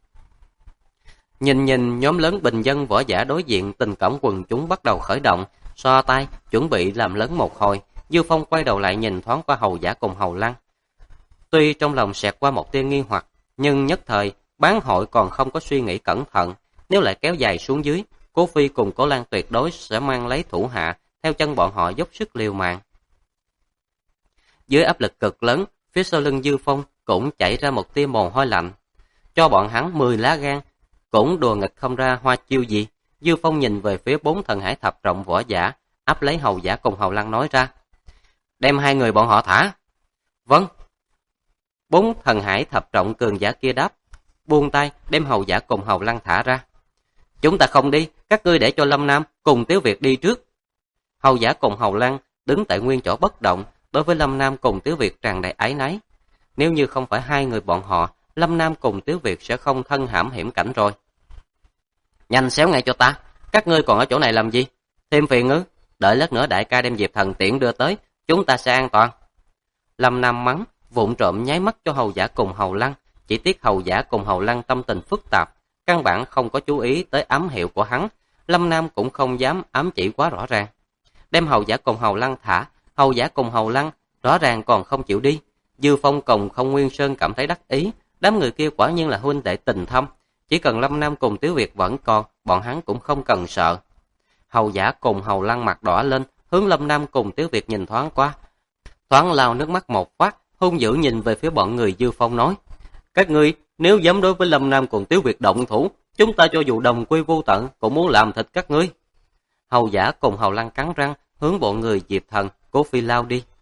Nhìn nhóm lớn bình dân võ giả đối diện, tình cảm quần chúng bắt đầu khởi động, xoa tay, chuẩn bị làm lớn một hồi. Dư Phong quay đầu lại nhìn thoáng qua Hầu Giả cùng Hầu Lăng. Tuy trong lòng xẹt qua một tia nghi hoặc, nhưng nhất thời, bán hội còn không có suy nghĩ cẩn thận. Nếu lại kéo dài xuống dưới, Cố Phi cùng Cố Lan tuyệt đối sẽ mang lấy thủ hạ, theo chân bọn họ dốc sức liều mạng. Dưới áp lực cực lớn, phía sau lưng Dư Phong cũng chảy ra một tia mồ hôi lạnh. Cho bọn hắn 10 lá gan, cũng đùa nghịch không ra hoa chiêu gì. Dư Phong nhìn về phía 4 thần hải thập trọng võ giả, áp lấy Hầu Giả cùng Hầu Lăng nói ra. Đem 2 người bọn họ thả. Vâng. 4 thần hải thập trọng cường giả kia đáp, buông tay đem Hầu Giả cùng Hầu Lăng thả ra. Chúng ta không đi, các ngươi để cho Lâm Nam cùng Tiếu Việt đi trước. Hầu Giả cùng Hầu Lăng đứng tại nguyên chỗ bất động, đối với Lâm Nam cùng Tiếu Việt tràn đầy áy náy. Nếu như không phải 2 người bọn họ, Lâm Nam cùng Tiếu Việt sẽ không thân hãm hiểm cảnh rồi. Nhanh xéo ngay cho ta, các ngươi còn ở chỗ này làm gì? Thêm phiền ư? Đợi lát nữa đại ca đem Diệp Thần tiễn đưa tới, chúng ta sẽ an toàn. Lâm Nam mắng, vụng trộm nháy mắt cho Hầu Giả cùng Hầu Lăng, chỉ tiếc Hầu Giả cùng Hầu Lăng tâm tình phức tạp, căn bản không có chú ý tới ám hiệu của hắn, Lâm Nam cũng không dám ám chỉ quá rõ ràng. Đem Hầu Giả cùng Hầu Lăng thả, Hầu Giả cùng Hầu Lăng rõ ràng còn không chịu đi. Dư Phong cùng Không Nguyên Sơn cảm thấy đắc ý, đám người kia quả nhiên là huynh đệ tình thâm, chỉ cần Lâm Nam cùng Tiếu Việt vẫn còn, bọn hắn cũng không cần sợ. Hầu Giả cùng Hầu Lăng mặt đỏ lên, hướng Lâm Nam cùng Tiếu Việt nhìn thoáng qua, thoáng lau nước mắt một phát, hung dữ nhìn về phía bọn người Dư Phong nói: các ngươi nếu dám đối với Lâm Nam cùng Tiếu Việt động thủ, chúng ta cho dù đồng quy vô tận cũng muốn làm thịt các ngươi. Hầu Giả cùng Hầu Lăng cắn răng hướng bọn người Diệp Thần, Cố Phi lao đi.